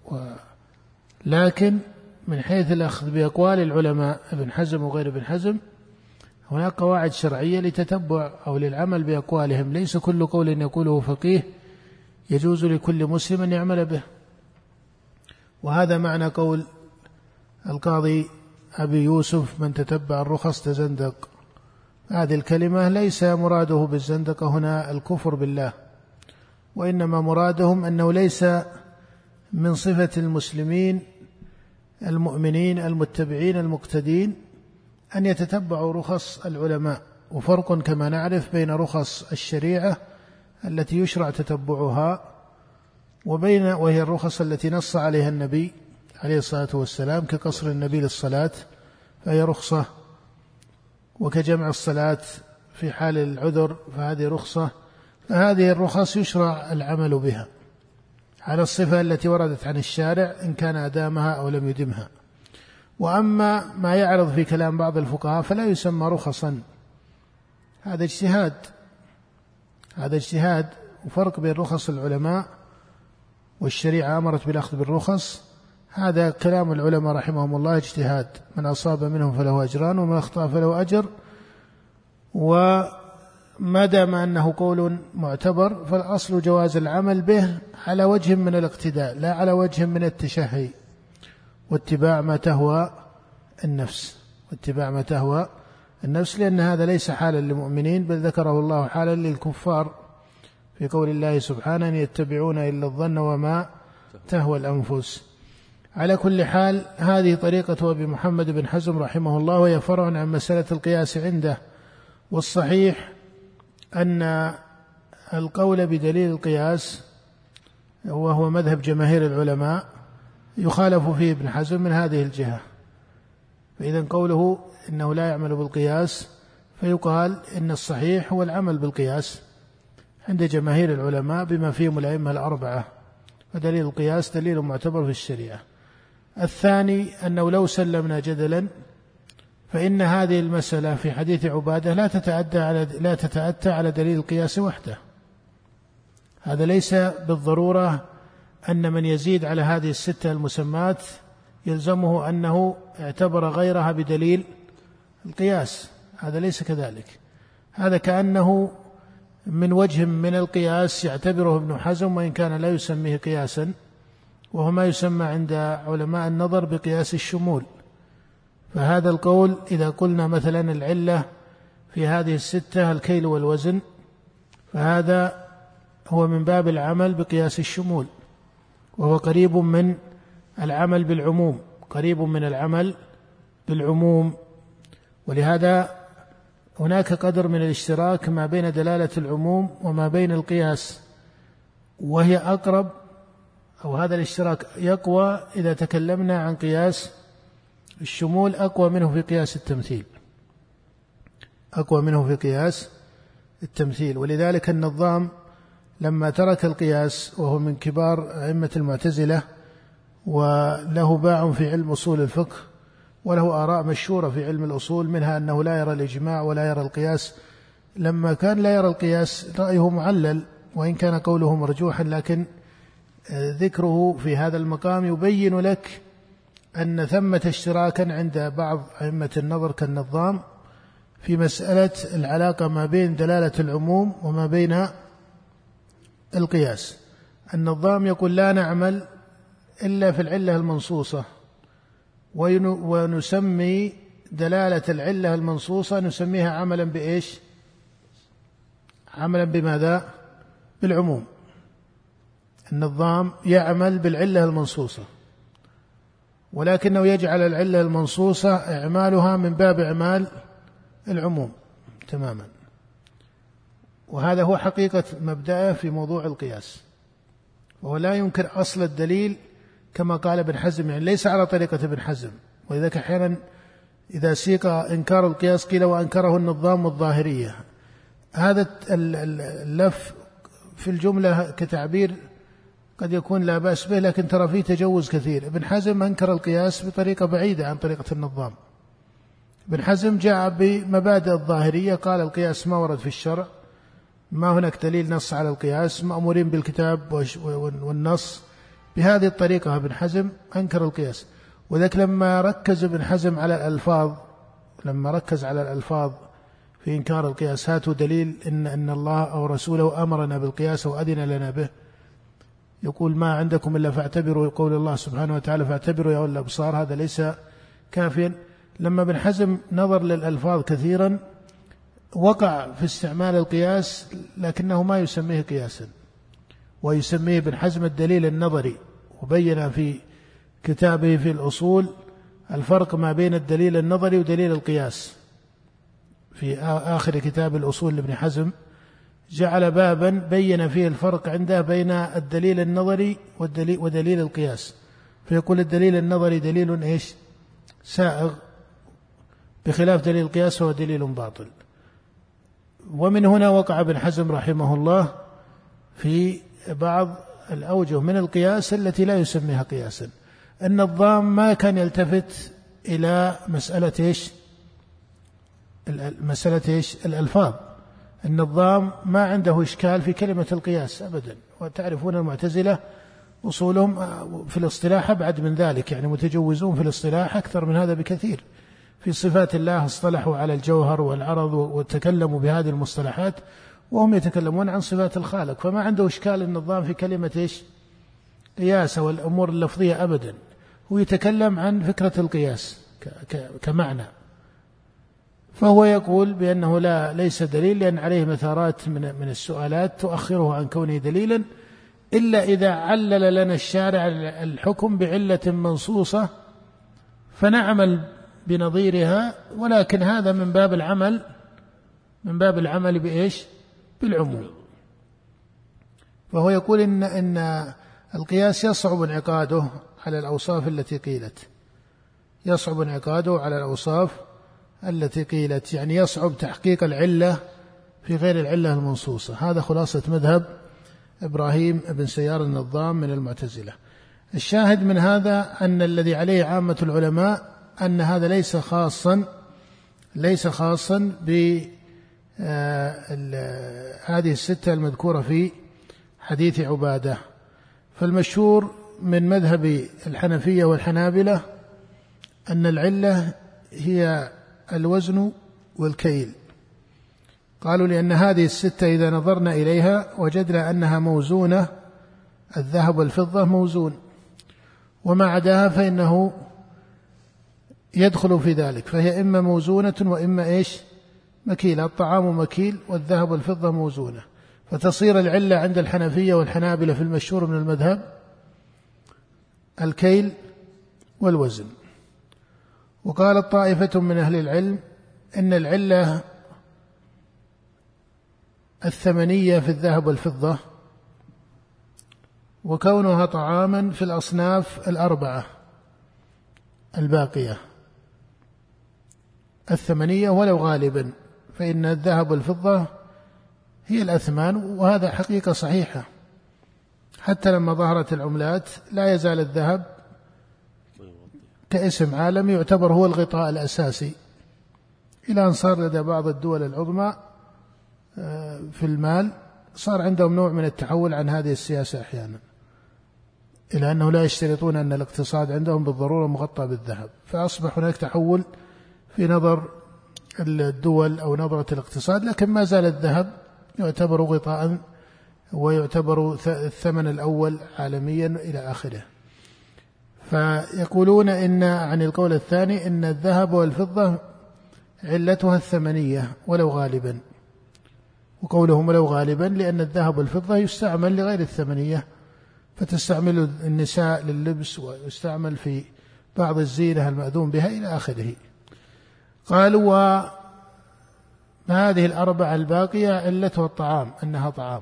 لكن من حيث الأخذ بأقوال العلماء ابن حزم وغير ابن حزم هناك قواعد شرعية لتتبع أو للعمل بأقوالهم. ليس كل قول يقوله فقيه يجوز لكل مسلم أن يعمل به، وهذا معنى قول القاضي أبي يوسف: من تتبع الرخص تزندق. هذه الكلمة ليس مراده بالزندقة هنا الكفر بالله، وإنما مرادهم أنه ليس من صفة المسلمين المؤمنين المتبعين المقتدين أن يتتبعوا رخص العلماء. وفرق كما نعرف بين رخص الشريعة التي يشرع تتبعها وبين وهي الرخص التي نص عليها النبي عليه الصلاة والسلام، كقصر النبي للصلاة فهي رخصة، وكجمع الصلاة في حال العذر فهذه رخصة. فهذه الرخص يشرع العمل بها على الصفة التي وردت عن الشارع إن كان أدامها أو لم يدمها. وأما ما يعرض في كلام بعض الفقهاء فلا يسمى رخصا، هذا اجتهاد، هذا اجتهاد. وفرق بين رخص العلماء والشريعة أمرت بالأخذ بالرخص، هذا كلام العلماء رحمهم الله اجتهاد، من أصاب منهم فله أجران ومن أخطأ فله أجر. وما دام أنه قول معتبر فالأصل جواز العمل به على وجه من الاقتداء لا على وجه من التشهي واتباع ما تهوى النفس، واتباع ما تهوى النفس، لأن هذا ليس حالا للمؤمنين بل ذكره الله حالا للكفار في قول الله سبحانه: أن يتبعون إلا الظن وما تهوى الأنفس. على كل حال هذه طريقة أبي محمد بن حزم رحمه الله، وهي فرع عن مسألة القياس عنده. والصحيح أن القول بدليل القياس وهو مذهب جماهير العلماء يخالف فيه ابن حزم من هذه الجهة. فإذا قوله إنه لا يعمل بالقياس فيقال إن الصحيح هو العمل بالقياس عند جماهير العلماء بما فيهم الأئمة الأربعة، ودليل القياس دليل معتبر في الشريعة. الثاني أنه لو سلمنا جدلا فإن هذه المسألة في حديث عبادة لا تتأتى على لا تتأتى على دليل القياس وحده. هذا ليس بالضرورة أن من يزيد على هذه الستة المسمات يلزمه أنه اعتبر غيرها بدليل القياس، هذا ليس كذلك. هذا كأنه من وجه من القياس يعتبره ابن حزم وإن كان لا يسميه قياسا، وهو ما يسمى عند علماء النظر بقياس الشمول. فهذا القول إذا قلنا مثلا العلة في هذه الستة الكيل والوزن، فهذا هو من باب العمل بقياس الشمول، وهو قريب من العمل بالعموم، قريب من العمل بالعموم. ولهذا هناك قدر من الاشتراك ما بين دلالة العموم وما بين القياس، وهي أقرب، أو هذا الاشتراك يقوى إذا تكلمنا عن قياس الشمول، أقوى منه في قياس التمثيل، أقوى منه في قياس التمثيل. ولذلك النظام لما ترك القياس، وهو من كبار أئمة المعتزلة وله باع في علم أصول الفقه وله آراء مشهورة في علم الأصول، منها أنه لا يرى الإجماع ولا يرى القياس. لما كان لا يرى القياس رأيه معلل، وإن كان قوله مرجوحا، لكن ذكره في هذا المقام يبين لك أن ثمة اشتراكا عند بعض أئمة النظر كالنظام في مسألة العلاقة ما بين دلالة العموم وما بين القياس. النظام يقول لا نعمل إلا في العلة المنصوصة، ونسمي دلالة العلة المنصوصة نسميها عملا بإيش؟ عملا بماذا؟ بالعموم. النظام يعمل بالعلة المنصوصة، ولكنه يجعل العلة المنصوصة إعمالها من باب إعمال العموم تماما. وهذا هو حقيقة مبدأه في موضوع القياس، وهو لا ينكر أصل الدليل كما قال ابن حزم، يعني ليس على طريقة ابن حزم. ولذلك أحيانا إذا سيق إنكار القياس قيل وأنكره النظام والظاهرية. هذا اللف في الجملة كتعبير قد يكون لا بأس به، لكن ترى فيه تجوز كثير. ابن حزم أنكر القياس بطريقة بعيدة عن طريقة النظام. ابن حزم جاء بمبادئ الظاهرية، قال القياس ما ورد في الشرع، ما هناك دليل نص على القياس، مأمورين بالكتاب والنص. بهذه الطريقة ابن حزم أنكر القياس. وذلك لما ركز ابن حزم على الألفاظ لما ركز على الألفاظ في إنكار القياس، هاتوا دليل إن, إن الله أو رسوله أمرنا بالقياس وأذن لنا به. يقول ما عندكم إلا فاعتبروا، قول الله سبحانه وتعالى فاعتبروا يا أولي الأبصار، هذا ليس كافيا. لما ابن حزم نظر للألفاظ كثيرا وقع في استعمال القياس، لكنه ما يسميه قياسا، ويسميه ابن حزم الدليل النظري. وبين في كتابه في الأصول الفرق ما بين الدليل النظري ودليل القياس. في آخر كتاب الأصول لابن حزم جعل بابا بين فيه الفرق عنده بين الدليل النظري والدليل ودليل القياس. فيقول الدليل النظري دليل إيش؟ سائغ، بخلاف دليل القياس هو دليل باطل. ومن هنا وقع ابن حزم رحمه الله في بعض الأوجه من القياس التي لا يسميها قياسا. النظام ما كان يلتفت إلى مسألة إيش؟ مسألة إيش؟ الألفاظ. النظام ما عنده إشكال في كلمة القياس أبدا. وتعرفون المعتزلة أصولهم في الاصطلاح أبعد من ذلك، يعني متجوزون في الاصطلاح أكثر من هذا بكثير. في صفات الله اصطلحوا على الجوهر والعرض وتكلموا بهذه المصطلحات، وهم يتكلمون عن صفات الخالق. فما عنده إشكال النظام في كلمة إيش؟ قياس والأمور اللفظية أبدا. هو يتكلم عن فكرة القياس كمعنى. فهو يقول بأنه لا ليس دليل، لأن عليه مثارات من من السؤالات تؤخره عن كونه دليلا، إلا إذا علل لنا الشارع الحكم بعلة منصوصة فنعمل بنظيرها، ولكن هذا من باب العمل من باب العمل بإيش؟ بالعموم. فهو يقول إن إن القياس يصعب انعقاده على الأوصاف التي قيلت يصعب انعقاده على الأوصاف التي قيلت يعني يصعب تحقيق العلة في غير العلة المنصوصة. هذا خلاصة مذهب إبراهيم بن سيار النظام من المعتزلة. الشاهد من هذا أن الذي عليه عامة العلماء أن هذا ليس خاصا ليس خاصا بهذه الستة المذكورة في حديث عبادة. فالمشهور من مذهب الحنفية والحنابلة أن العلة هي الوزن والكيل. قالوا لأن هذه الستة إذا نظرنا إليها وجدنا أنها موزونة، الذهب والفضة موزون، وما عداها فإنه يدخل في ذلك، فهي إما موزونة وإما إيش؟ مكيلة. الطعام مكيل والذهب والفضة موزونة. فتصير العلة عند الحنفية والحنابلة في المشهور من المذهب الكيل والوزن. وقالت طائفة من أهل العلم إن العلة الثمنية في الذهب والفضة، وكونها طعاما في الأصناف الأربعة الباقية الثمنية ولو غالبا، فإن الذهب والفضة هي الأثمان. وهذا حقيقة صحيحة، حتى لما ظهرت العملات لا يزال الذهب كاسم عالمي يعتبر هو الغطاء الأساسي، إلى أن صار لدى بعض الدول العظمى في المال صار عندهم نوع من التحول عن هذه السياسة أحيانا، إلى أنه لا يشترطون أن الاقتصاد عندهم بالضرورة مغطى بالذهب. فأصبح هناك تحول في نظر الدول أو نظرة الاقتصاد، لكن ما زال الذهب يعتبر غطاء ويعتبر الثمن الأول عالميا إلى آخره. فيقولون إن عن القول الثاني إن الذهب والفضة علتها الثمنية ولو غالبا، وقولهم ولو غالبا لأن الذهب والفضة يستعمل لغير الثمنية، فتستعمل النساء لللبس ويستعمل في بعض الزينة المأذون بها إلى آخره. قالوا وهذه الأربعة الباقية علتها الطعام، أنها طعام،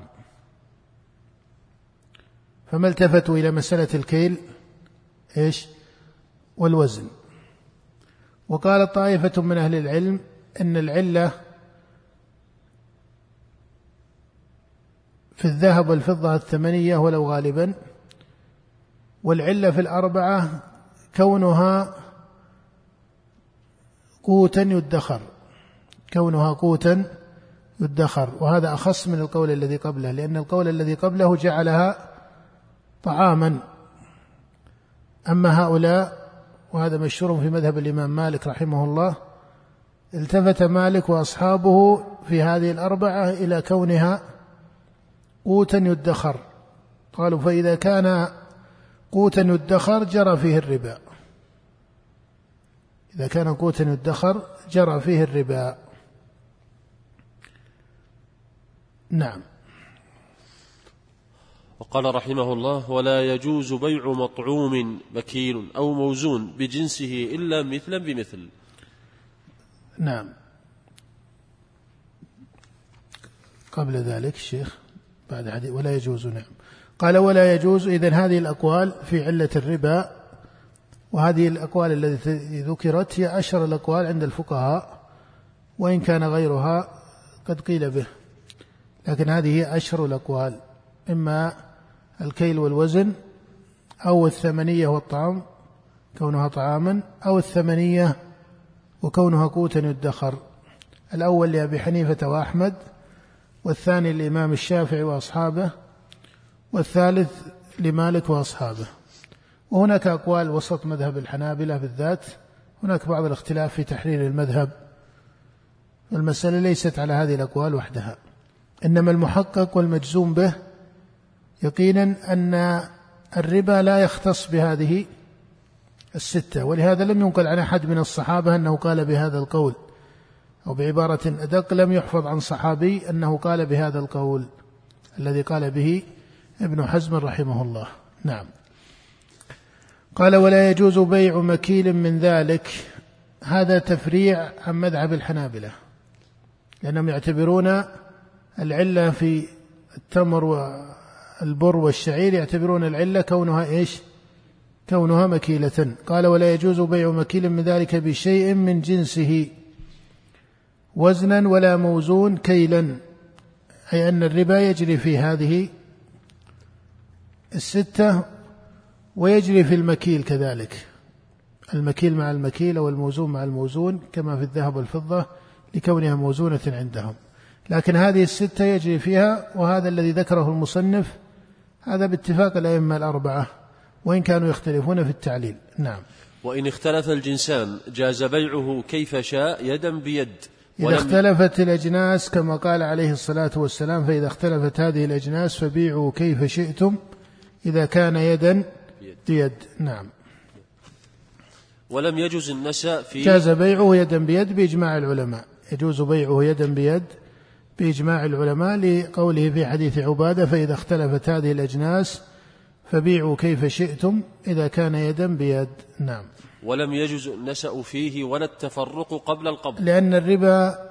فما التفتوا إلى مسألة الكيل إيش والوزن. وقال طائفة من أهل العلم إن العلة في الذهب والفضة الثمنية ولو غالبا، والعلة في الأربعة كونها قوتا يدخر، كونها قوتا يدخر، وهذا أخص من القول الذي قبله، لأن القول الذي قبله جعلها طعاما. أما هؤلاء، وهذا مشهور في مذهب الإمام مالك رحمه الله، التفت مالك وأصحابه في هذه الأربعة إلى كونها قوتا يدخر، قالوا فإذا كان قوتا يدخر جرى فيه الربا، إذا كان قوتا يدخر جرى فيه الربا. نعم. وقال رحمه الله: ولا يجوز بيع مطعوم مكيل أو موزون بجنسه إلا مثلا بمثل. نعم. قبل ذلك الشيخ بعد حديث ولا يجوز. نعم. قال ولا يجوز. إذن هذه الأقوال في علة الربا، وهذه الأقوال التي ذكرت هي أشهر الأقوال عند الفقهاء، وإن كان غيرها قد قيل به، لكن هذه هي أشهر الأقوال، إما الكيل والوزن، أو الثمنية والطعام كونها طعاما، أو الثمنية وكونها قوتا يدخر. الأول لأبي حنيفة وأحمد، والثاني للإمام الشافعي وأصحابه، والثالث لمالك وأصحابه. وهناك أقوال وسط مذهب الحنابلة بالذات، هناك بعض الاختلاف في تحرير المذهب. المسألة ليست على هذه الأقوال وحدها، إنما المحقق والمجزوم به يقينا أن الربا لا يختص بهذه الستة، ولهذا لم ينقل عن أحد من الصحابة أنه قال بهذا القول، أو بعبارة أدق لم يحفظ عن صحابي أنه قال بهذا القول الذي قال به ابن حزم رحمه الله. نعم. قال ولا يجوز بيع مكيل من ذلك. هذا تفريع عن مذهب الحنابلة، لأنهم يعتبرون العلة في التمر والبر والشعير، يعتبرون العلة كونها إيش؟ كونها مكيلة. قال ولا يجوز بيع مكيل من ذلك بشيء من جنسه وزنا ولا موزون كيلا، أي أن الربا يجري في هذه الستة ويجري في المكيل كذلك، المكيل مع المكيل والموزون مع الموزون كما في الذهب والفضة لكونها موزونة عندهم، لكن هذه الستة يجري فيها، وهذا الذي ذكره المصنف هذا باتفاق الأئمة الأربعة، وإن كانوا يختلفون في التعليل. نعم. وإن اختلف الجنسان جاز بيعه كيف شاء يدا بيد. إذا اختلفت الأجناس كما قال عليه الصلاة والسلام: فإذا اختلفت هذه الأجناس فبيعوا كيف شئتم إذا كان يدا بيد. نعم. ولم يجوز النساء في جاز بيعه يدا بيد بإجماع العلماء، يجوز بيعه يدا بيد بإجماع العلماء، لقوله في حديث عبادة: فإذا اختلفت هذه الأجناس فبيعوا كيف شئتم إذا كان يدا بيد. نعم. ولم يجوز النسأ فيه ولا التفرق قبل القبض، لأن الربا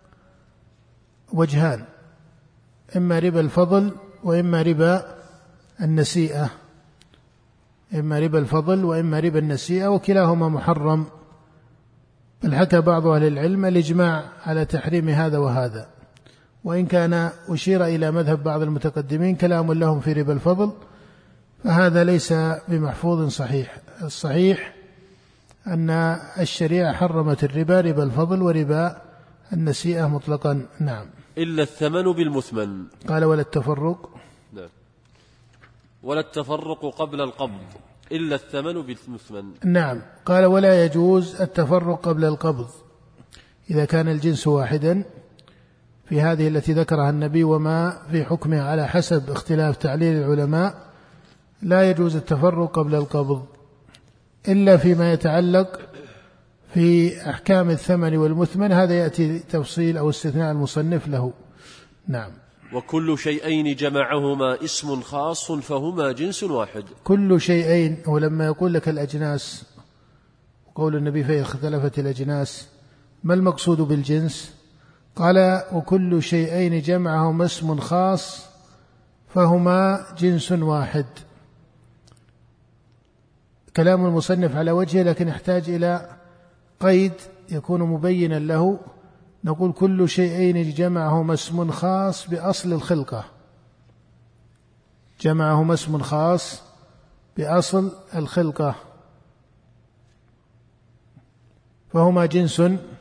وجهان: إما ربا الفضل وإما ربا النسيئة، إما ربا الفضل وإما ربا النسيئة، وكلاهما محرم. بل حكى بعض أهل العلم الإجماع على تحريم هذا وهذا، وإن كان أشير إلى مذهب بعض المتقدمين كلام لهم في ربا الفضل، فهذا ليس بمحفوظ صحيح. الصحيح أن الشريعة حرمت الربا، ربا الفضل وربا النسيئة مطلقا. نعم. إلا الثمن بالمثمن. قال ولا التفرق. نعم. ولا التفرق قبل القبض إلا الثمن بالمثمن. نعم. قال ولا يجوز التفرق قبل القبض إذا كان الجنس واحدا، في هذه التي ذكرها النبي وما في حكمها على حسب اختلاف تعليل العلماء، لا يجوز التفرق قبل القبض إلا فيما يتعلق في أحكام الثمن والمثمن، هذا يأتي تفصيل أو استثناء المصنف له. نعم. وكل شيئين جمعهما اسم خاص فهما جنس واحد. كل شيئين، ولما يقول لك الأجناس وقول النبي فإذا اختلفت الأجناس، ما المقصود بالجنس؟ قال وكل شيئين جمعهما اسم خاص فهما جنس واحد. كلام المصنف على وجهه، لكن يحتاج إلى قيد يكون مبينا له. نقول كل شيئين جمعهما اسم خاص بأصل الخلقة، جمعهما اسم خاص بأصل الخلقة، فهما جنس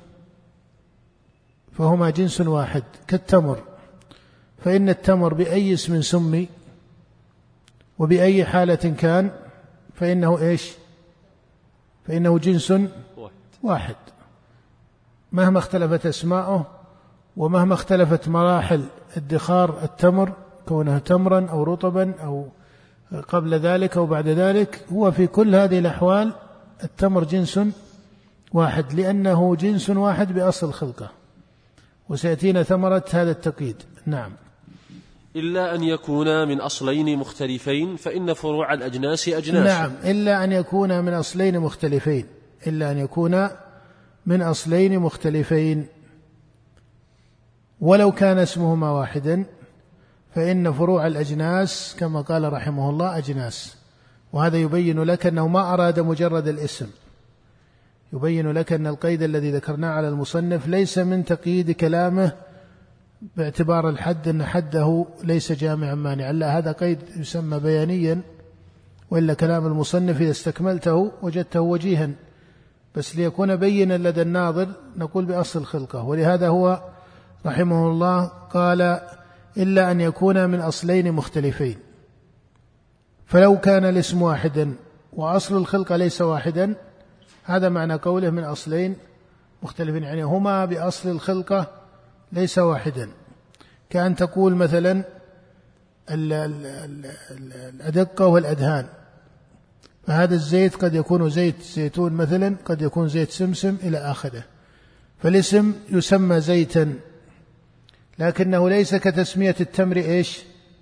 فهما جنس واحد كالتمر، فإن التمر بأي اسم سمي وبأي حالة كان فإنه إيش؟ فإنه جنس واحد مهما اختلفت أسماؤه ومهما اختلفت مراحل ادخار التمر، كونه تمرا أو رطبا أو قبل ذلك أو بعد ذلك، هو في كل هذه الأحوال التمر جنس واحد، لأنه جنس واحد بأصل الخلقة. وسيأتينا ثمرة هذا التقييد. نعم. إلا أن يكونا من أصلين مختلفين فإن فروع الأجناس أجناس. نعم، إلا أن يكونا من أصلين مختلفين إلا أن يكونا من أصلين مختلفين ولو كان اسمهما واحدا فإن فروع الأجناس كما قال رحمه الله أجناس. وهذا يبين لك أنه ما أراد مجرد الاسم، يبين لك أن القيد الذي ذكرناه على المصنف ليس من تقييد كلامه باعتبار الحد أن حده ليس جامعا مانعا، لا، هذا قيد يسمى بيانيا، وإلا كلام المصنف إذا استكملته وجدته وجيها، بس ليكون بينا لدى الناظر نقول بأصل الخلقة. ولهذا هو رحمه الله قال إلا أن يكون من أصلين مختلفين، فلو كان الاسم واحدا وأصل الخلقة ليس واحدا هذا معنى قوله من أصلين مختلفين، يعني هما بأصل الخلقة ليس واحدا. كأن تقول مثلا الأدقة والأدهان، فهذا الزيت قد يكون زيت زيتون مثلا، قد يكون زيت سمسم إلى آخره، فالاسم يسمى زيتا لكنه ليس كتسمية التمر إيش؟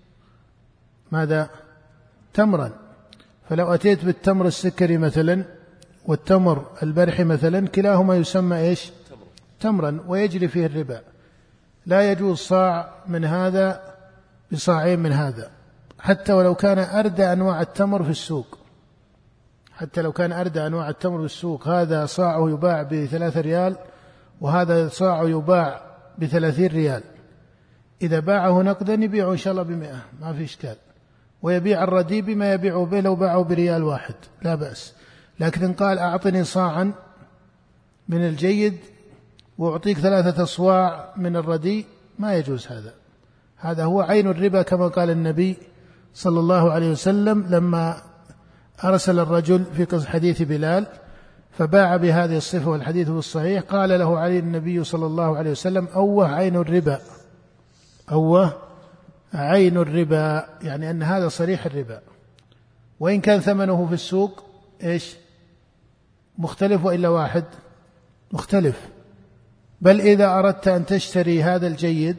ماذا؟ تمرا. فلو أتيت بالتمر السكري مثلا والتمر البرحي مثلا كلاهما يسمى إيش؟ تمرا، ويجري فيه الربا. لا يجوز صاع من هذا بصاعين من هذا، حتى ولو كان أردى أنواع التمر في السوق، حتى لو كان أردى أنواع التمر في السوق، هذا صاعه يباع بثلاثة ريال وهذا صاعه يباع بثلاثين ريال، إذا باعه نقدا يبيعه إن شاء الله بمئة ما في إشكال، ويبيع الرديء بما يبيعه به لو باعه بريال واحد لا بأس. لكن إن قال أعطني صاعا من الجيد وأعطيك ثلاثة أصواع من الرديء ما يجوز هذا. هذا هو عين الربا كما قال النبي صلى الله عليه وسلم لما أرسل الرجل في قصة حديث بلال فباع بهذه الصفة، والحديث في الصحيح، قال له عليه النبي صلى الله عليه وسلم أوه عين الربا، أوه عين الربا، يعني أن هذا صريح الربا، وإن كان ثمنه في السوق إيش؟ مختلف وإلا واحد مختلف. بل إذا أردت أن تشتري هذا الجيد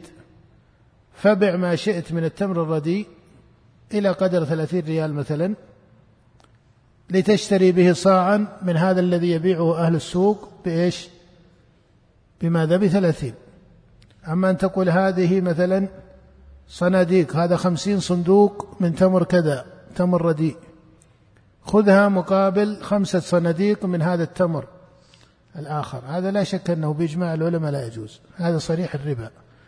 فبع ما شئت من التمر الرديء إلى قدر ثلاثين ريال مثلا لتشتري به صاعا من هذا الذي يبيعه أهل السوق بإيش؟ بماذا؟ بثلاثين. أما أن تقول هذه مثلا صناديق، هذا خمسين صندوق من تمر كذا تمر رديء، خذها مقابل خمسة صناديق من هذا التمر الآخر، هذا لا شك أنه بإجماع العلماء لا يجوز، هذا صريح الربا.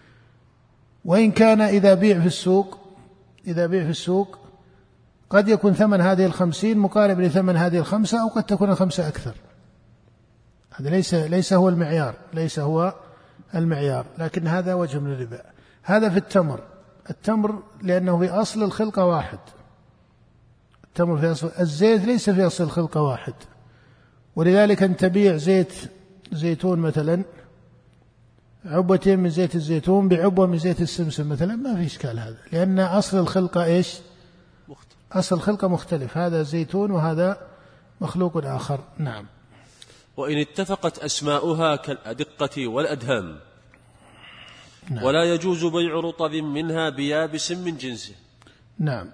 وإن كان إذا بيع في السوق إذا بيع في السوق قد يكون ثمن هذه الخمسين مقارب لثمن هذه الخمسة، أو قد تكون الخمسة أكثر، هذا ليس ليس هو المعيار ليس هو المعيار لكن هذا وجه من الربا. هذا في التمر. التمر لأنه في أصل الخلقة واحد، التمر في أصل، الزيت ليس في أصل الخلقة واحد، ولذلك أن تبيع زيت زيتون مثلا عبوتين من زيت الزيتون بعبوة من زيت السمسم مثلا ما في إشكال، هذا لأن أصل الخلقة إيش؟ أصل الخلقة مختلف، هذا زيتون وهذا مخلوق آخر. نعم. وإن اتفقت أسماؤها كالأدقة والأدهان. نعم. ولا يجوز بيع رطب منها بيابس من جنسه. نعم.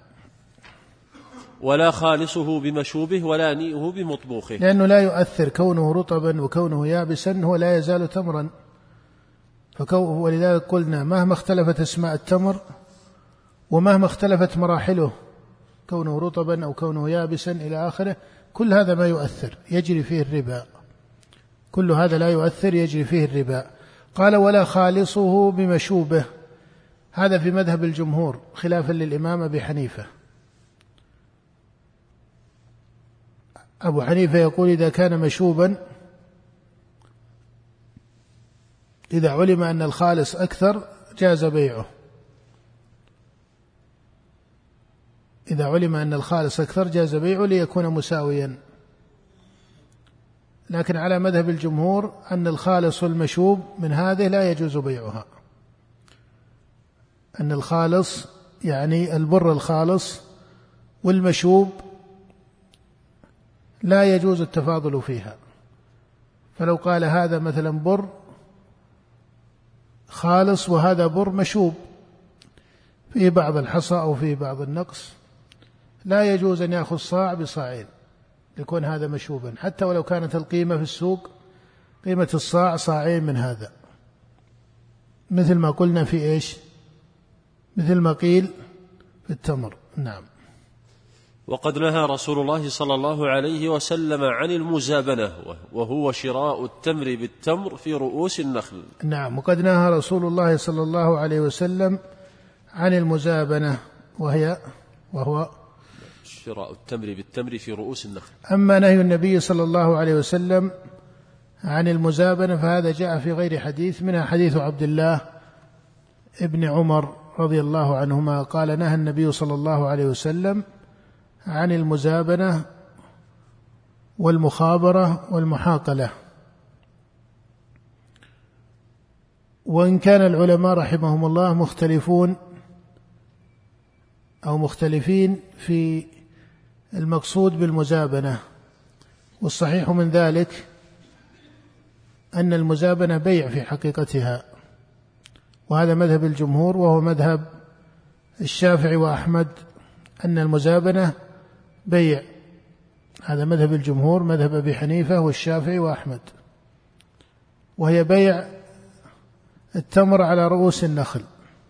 ولا خالصه بمشوبه ولا نيئه بمطبوخه، لأنه لا يؤثر كونه رطبا وكونه يابسا، هو لا يزال تمرا. ولذلك قلنا مهما اختلفت اسماء التمر ومهما اختلفت مراحله، كونه رطبا أو كونه يابسا إلى آخره، كل هذا ما يؤثر يجري فيه الربا، كل هذا لا يؤثر يجري فيه الربا. قال ولا خالصه بمشوبه، هذا في مذهب الجمهور خلافا للإمام أبي حنيفة. أبو حنيفة يقول إذا كان مشوبا، إذا علم أن الخالص أكثر جاز بيعه، إذا علم أن الخالص أكثر جاز بيعه ليكون مساويا. لكن على مذهب الجمهور أن الخالص والمشوب من هذه لا يجوز بيعها، أن الخالص يعني البر الخالص والمشوب لا يجوز التفاضل فيها. فلو قال هذا مثلا بر خالص وهذا بر مشوب في بعض الحصى أو في بعض النقص، لا يجوز أن يأخذ صاع بصاعين يكون هذا مشوبا، حتى ولو كانت القيمة في السوق قيمة الصاع صاعين من هذا، مثل ما قلنا في إيش، مثل ما قيل في التمر. نعم. وقد نهى رسول الله صلى الله عليه وسلم عن المزابنة، وهو شراء التمر بالتمر في رؤوس النخل. نعم. وقد نهى رسول الله صلى الله عليه وسلم عن المزابنة، وهي وهو شراء التمر بالتمر في رؤوس النخل. أما نهي النبي صلى الله عليه وسلم عن المزابنة فهذا جاء في غير حديث، منها حديث عبد الله ابن عمر رضي الله عنهما قال نهى النبي صلى الله عليه وسلم عن المزابنة والمخابرة والمحاقلة. وإن كان العلماء رحمهم الله مختلفون أو مختلفين في المقصود بالمزابنة، والصحيح من ذلك أن المزابنة بيع في حقيقتها، وهذا مذهب الجمهور وهو مذهب الشافعي وأحمد، أن المزابنة بيع. هذا مذهب الجمهور، مذهب أبي حنيفة والشافعي وأحمد، وهي بيع التمر على رؤوس النخل،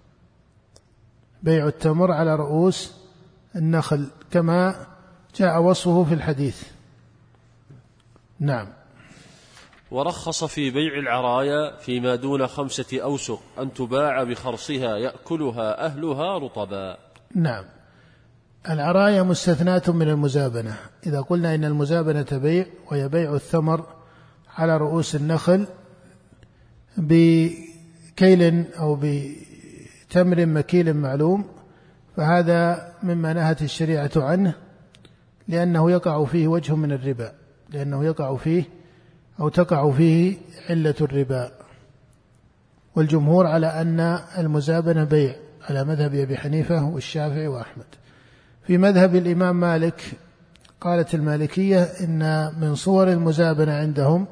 بيع التمر على رؤوس النخل كما جاء وصفه في الحديث. نعم. ورخص في بيع العرايا فيما دون خمسة أوسق أن تباع بخرصها يأكلها أهلها رطبا. نعم. العرايا مستثناة من المزابنة. إذا قلنا إن المزابنة بيع، وهي بيع الثمر على رؤوس النخل بكيل أو بتمر مكيل معلوم، فهذا مما نهت الشريعة عنه، لأنه يقع فيه وجه من الربا، لأنه يقع فيه أو تقع فيه علة الربا. والجمهور على أن المزابنة بيع على مذهب أبي حنيفة والشافعي وأحمد. في مذهب الإمام مالك قالت المالكية إن من صور المزابنة عندهم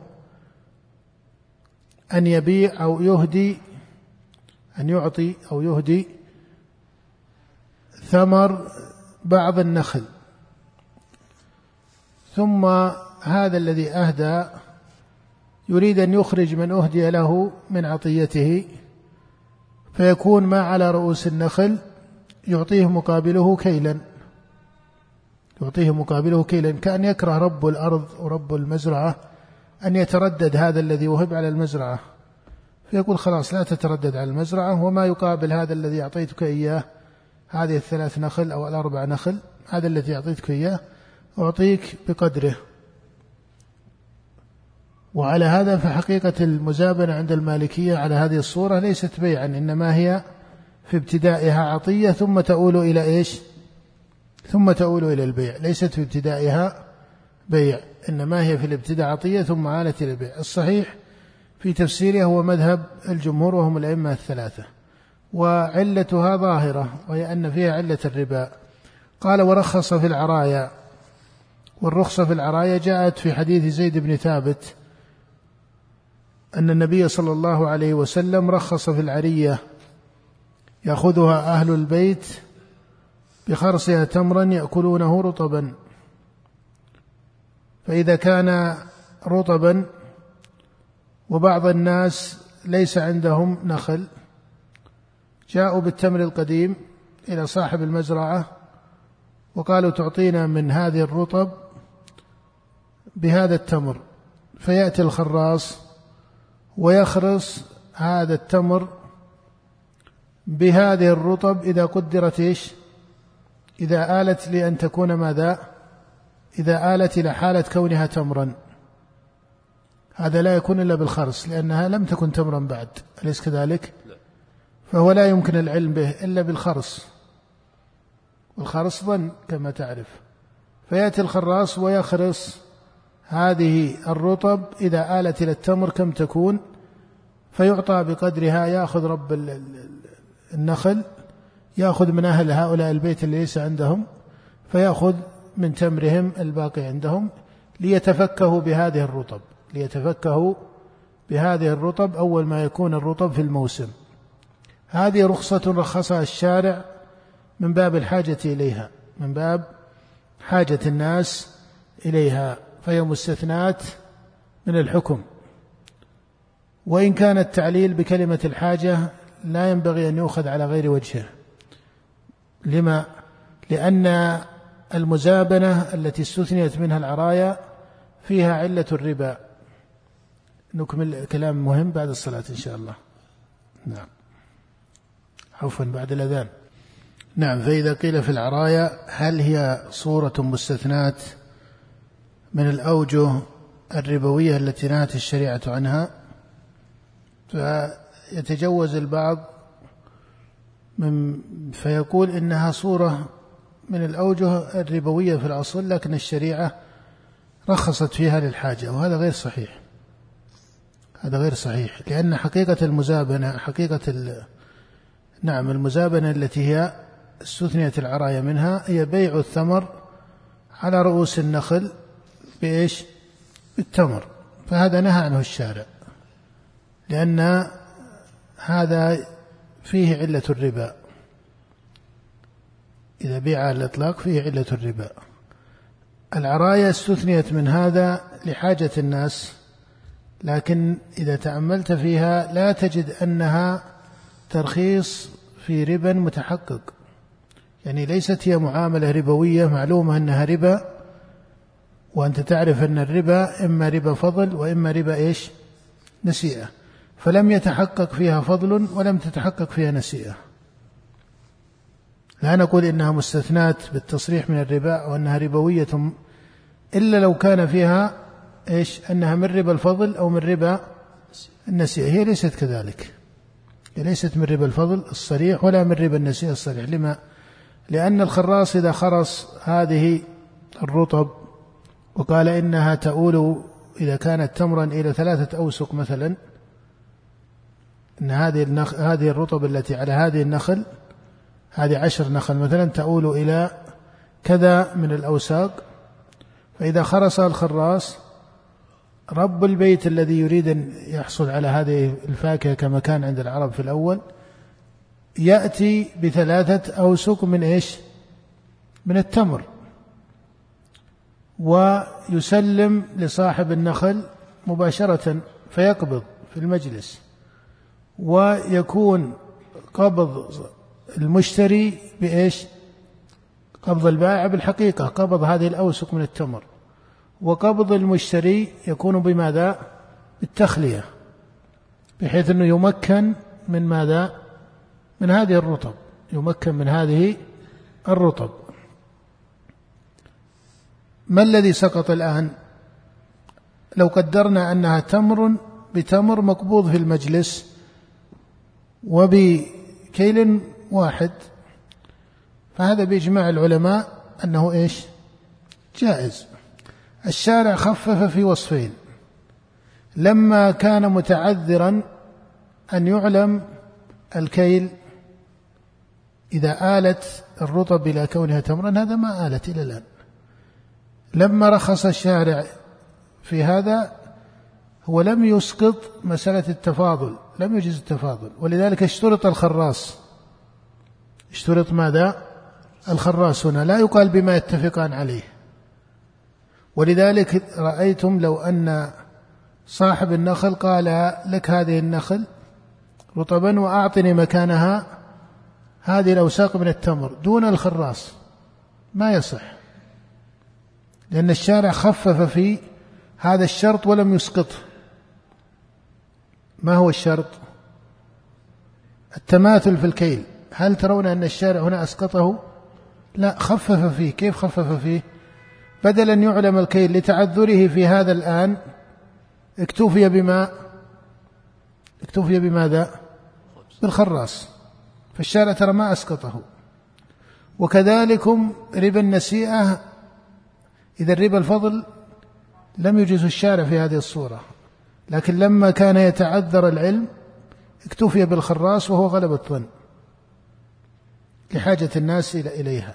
أن يبيع أو يهدي، أن يعطي أو يهدي ثمر بعض النخل، ثم هذا الذي أهدى يريد أن يخرج من أهدي له من عطيته، فيكون ما على رؤوس النخل يعطيه مقابله كيلا، يعطيه مقابله كيلا، كأن يكره رب الأرض ورب المزرعة أن يتردد هذا الذي وهب على المزرعة، فيقول خلاص لا تتردد على المزرعة، وما يقابل هذا الذي أعطيتك إياه، هذه الثلاث نخل أو الأربع نخل، هذا الذي أعطيتك إياه أعطيك بقدره. وعلى هذا فحقيقة المزابنة عند المالكية على هذه الصورة ليست بيعا، إنما هي في ابتدائها عطية ثم تؤول إلى إيش؟ ثم تؤول إلى البيع، ليست في ابتدائها بيع، إنما هي في الابتداء عطية ثم عالت إلى البيع. الصحيح في تفسيرها هو مذهب الجمهور وهم الأئمة الثلاثة، وعلتها ظاهرة، وهي أن فيها علة الربا. قال ورخص في العرايا، والرخصة في العرايا جاءت في حديث زيد بن ثابت أن النبي صلى الله عليه وسلم رخص في العرية يأخذها أهل البيت بخرصها تمرا يأكلونه رطبا، فإذا كان رطبا وبعض الناس ليس عندهم نخل جاءوا بالتمر القديم إلى صاحب المزرعة وقالوا تعطينا من هذه الرطب بهذا التمر، فيأتي الخراص ويخرص هذا التمر بهذه الرطب إذا قدرت إيش؟ إذا آلت لأن تكون ماذا؟ إذا آلت إلى حالة كونها تمرا، هذا لا يكون إلا بالخرص لأنها لم تكن تمرا بعد، أليس كذلك؟ فهو لا يمكن العلم به إلا بالخرص، والخرص ظن كما تعرف، فيأتي الخراص ويخرص هذه الرطب إذا آلت إلى التمر كم تكون، فيعطى بقدرها، يأخذ رب النخل يأخذ من أهل هؤلاء البيت اللي ليس عندهم، فيأخذ من تمرهم الباقي عندهم ليتفكهوا بهذه الرطب ليتفكهوا بهذه الرطب أول ما يكون الرطب في الموسم. هذه رخصة رخصها الشارع من باب الحاجة إليها، من باب حاجة الناس إليها، فهي مستثنات من الحكم. وإن كان التعليل بكلمة الحاجة لا ينبغي أن يؤخذ على غير وجهه. لما؟ لأن المزابنة التي استثنيت منها العرايا فيها علة الربا. نكمل كلام مهم بعد الصلاة إن شاء الله. نعم، عفوا بعد الأذان. نعم، فإذا قيل في العرايا هل هي صورة مستثنات من الأوجه الربوية التي نهت الشريعة عنها، فيتجوز البعض من فيقول إنها صورة من الأوجه الربوية في الأصل، لكن الشريعة رخصت فيها للحاجة، وهذا غير صحيح. هذا غير صحيح، لأن حقيقة المزابنة حقيقة ال... نعم المزابنة التي هي استثنيت العرايا منها هي بيع الثمر على رؤوس النخل بإيش؟ بالتمر، فهذا نهى عنه الشارع، لأن هذا فيه علة الربا. إذا بيع على الإطلاق فيه علة الربا. العرايا استثنيت من هذا لحاجة الناس، لكن إذا تأملت فيها لا تجد أنها ترخيص في ربا متحقق، يعني ليست هي معاملة ربوية معلومة أنها ربا، وأنت تعرف أن الربا إما ربا فضل وإما ربا إيش؟ نسيئة، فلم يتحقق فيها فضل ولم تتحقق فيها نسيئة. لا نقول إنها مستثنات بالتصريح من الربا وأنها ربوية إلا لو كان فيها إيش؟ أنها من ربا الفضل أو من ربا النسيئة. هي ليست كذلك، هي ليست من ربا الفضل الصريح ولا من ربا النسيئة الصريح. لما؟ لأن الخراص إذا خرص هذه الرطب وقال إنها تؤول إذا كانت تمرا إلى ثلاثة أوسق مثلا، إن هذه النخ... هذه الرطب التي على هذه النخل، هذه عشر نخل مثلا، تؤول إلى كذا من الأوساق، فإذا خرص الخراص رب البيت الذي يريد أن يحصل على هذه الفاكهة كما كان عند العرب في الأول يأتي بثلاثة أوسق من إيش؟ من التمر، ويسلم لصاحب النخل مباشرة فيقبض في المجلس، ويكون قبض المشتري بإيش؟ قبض البائع بالحقيقة قبض هذه الأوسق من التمر، وقبض المشتري يكون بماذا؟ بالتخلية، بحيث أنه يمكن من ماذا؟ من هذه الرطب، يمكن من هذه الرطب. ما الذي سقط الآن؟ لو قدرنا أنها تمر بتمر مقبوض في المجلس وبكيل واحد، فهذا بإجماع العلماء أنه إيش؟ جائز. الشارع خفف في وصفين، لما كان متعذرا أن يعلم الكيل إذا آلت الرطب إلى كونها تمرا، هذا ما آلت إلى الآن. لما رخص الشارع في هذا هو لم يسقط مسألة التفاضل، لم يجز التفاضل، ولذلك اشترط الخراص. اشترط ماذا؟ الخراص هنا، لا يقال بما يتفقان عليه. ولذلك رأيتم لو أن صاحب النخل قال لك هذه النخل رطبا وأعطني مكانها هذه الأوساق من التمر دون الخراص، ما يصح، لأن الشارع خفف في هذا الشرط ولم يسقطه. ما هو الشرط؟ التماثل في الكيل. هل ترون أن الشارع هنا أسقطه؟ لا، خفف فيه. كيف خفف فيه؟ بدل أن يعلم الكيل لتعذره في هذا الآن اكتفي بما اكتفي بماذا؟ بالخراص، فالشارع ترى ما أسقطه. وكذلكم ربا النسيئة، إذا الربا الفضل لم يجز الشارع في هذه الصورة، لكن لما كان يتعذر العلم اكتفي بالخراص وهو غلبة الظن لحاجة الناس إليها.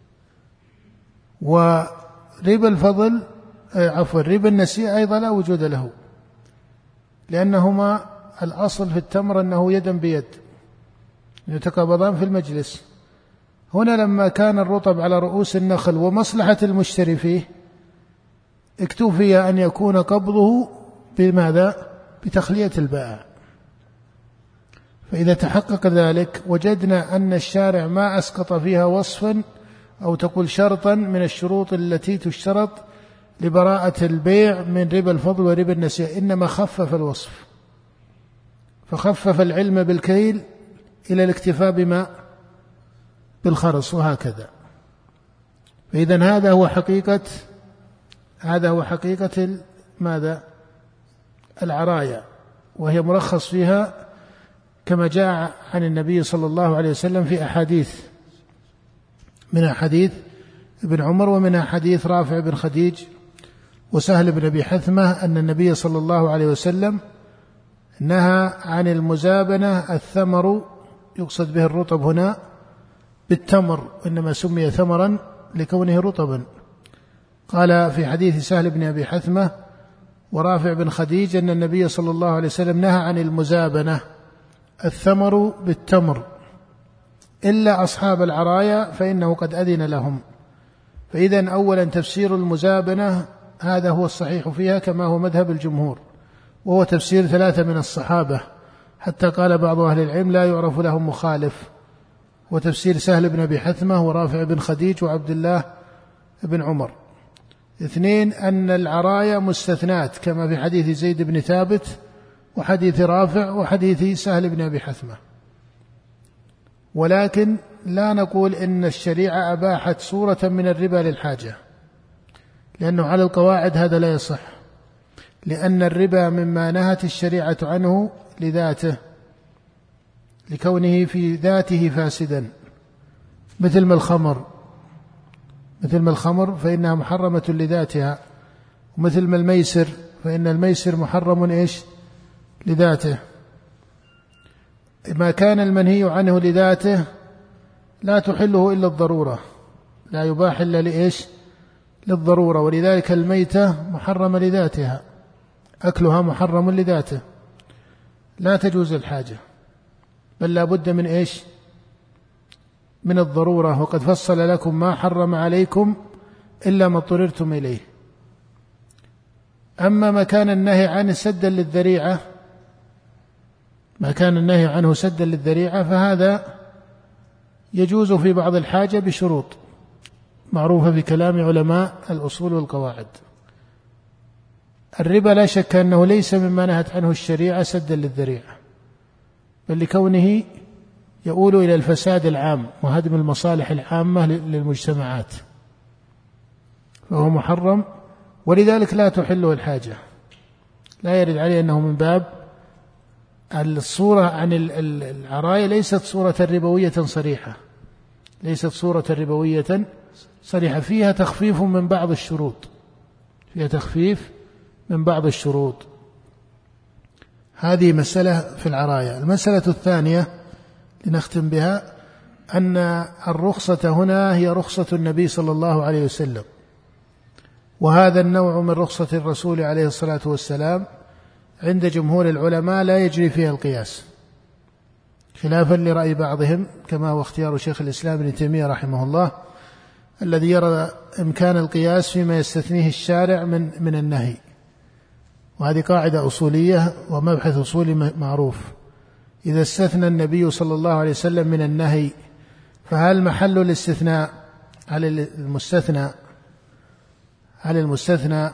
وربا الفضل عفوا ربا النسيئة أيضا لا وجود له، لأنهما الأصل في التمر أنه يدا بيد يتقابضان في المجلس. هنا لما كان الرطب على رؤوس النخل ومصلحة المشتري فيه اكتفي أن يكون قبضه بماذا؟ بتخلية البائع. فإذا تحقق ذلك وجدنا أن الشارع ما أسقط فيها وصفا أو تقول شرطا من الشروط التي تشترط لبراءة البيع من ربا الفضل وربا النسيئة، إنما خفف الوصف، فخفف العلم بالكيل إلى الاكتفاء بما بالخرص وهكذا. فإذا هذا هو حقيقة هذا هو حقيقة ماذا؟ العرايا، وهي مرخص فيها كما جاء عن النبي صلى الله عليه وسلم في أحاديث، من أحاديث ابن عمر ومن أحاديث رافع بن خديج وسهل بن أبي حثمة أن النبي صلى الله عليه وسلم نهى عن المزابنة. الثمر يقصد به الرطب هنا بالتمر، إنما سمي ثمرا لكونه رطبا. قال في حديث سهل بن أبي حثمة ورافع بن خديج أن النبي صلى الله عليه وسلم نهى عن المزابنة الثمر بالتمر إلا أصحاب العرايا فإنه قد أذن لهم. فإذا أولا تفسير المزابنة هذا هو الصحيح فيها كما هو مذهب الجمهور، وهو تفسير ثلاثة من الصحابة، حتى قال بعض أهل العلم لا يعرف لهم مخالف، وتفسير سهل بن أبي حثمة ورافع بن خديج وعبد الله بن عمر. اثنين، أن العرايا مستثنات كما في حديث زيد بن ثابت وحديث رافع وحديث سهل بن أبي حثمة. ولكن لا نقول إن الشريعة أباحت صورة من الربا للحاجة، لأنه على القواعد هذا لا يصح، لأن الربا مما نهت الشريعة عنه لذاته، لكونه في ذاته فاسدا، مثل ما الخمر مثل ما الخمر فإنها محرمة لذاتها، ومثل ما الميسر فإن الميسر محرم إيش؟ لذاته. ما كان المنهي عنه لذاته لا تحله إلا الضرورة، لا يباح إلا لإيش؟ للضرورة. ولذلك الميتة محرمة لذاتها، أكلها محرم لذاته، لا تجوز الحاجة، بل لا بد من إيش؟ من الضرورة. وقد فصل لكم ما حرم عليكم إلا ما اضطررتم إليه. أما ما كان النهي عنه سدا للذريعة ما كان النهي عنه سدا للذريعة فهذا يجوز في بعض الحاجة بشروط معروفة في كلام علماء الأصول والقواعد. الربا لا شك أنه ليس مما نهت عنه الشريعة سدا للذريعة، بل لكونه يؤول إلى الفساد العام وهدم المصالح العامة للمجتمعات، فهو محرم، ولذلك لا تحله الحاجة، لا يرد عليه أنه من باب الصورة عن العرايا ليست صورة ربوية صريحة، ليست صورة ربوية صريحة، فيها تخفيف من بعض الشروط فيها تخفيف من بعض الشروط. هذه مسألة في العرايا. المسألة الثانية لنختم بها أن الرخصة هنا هي رخصة النبي صلى الله عليه وسلم، وهذا النوع من رخصة الرسول عليه الصلاة والسلام عند جمهور العلماء لا يجري فيها القياس، خلافا لرأي بعضهم كما هو اختيار شيخ الإسلام ابن تيمية رحمه الله، الذي يرى إمكان القياس فيما يستثنيه الشارع من من النهي. وهذه قاعدة أصولية ومبحث أصولي معروف، إذا استثنى النبي صلى الله عليه وسلم من النهي فهل محل الاستثناء على المستثنى على المستثنى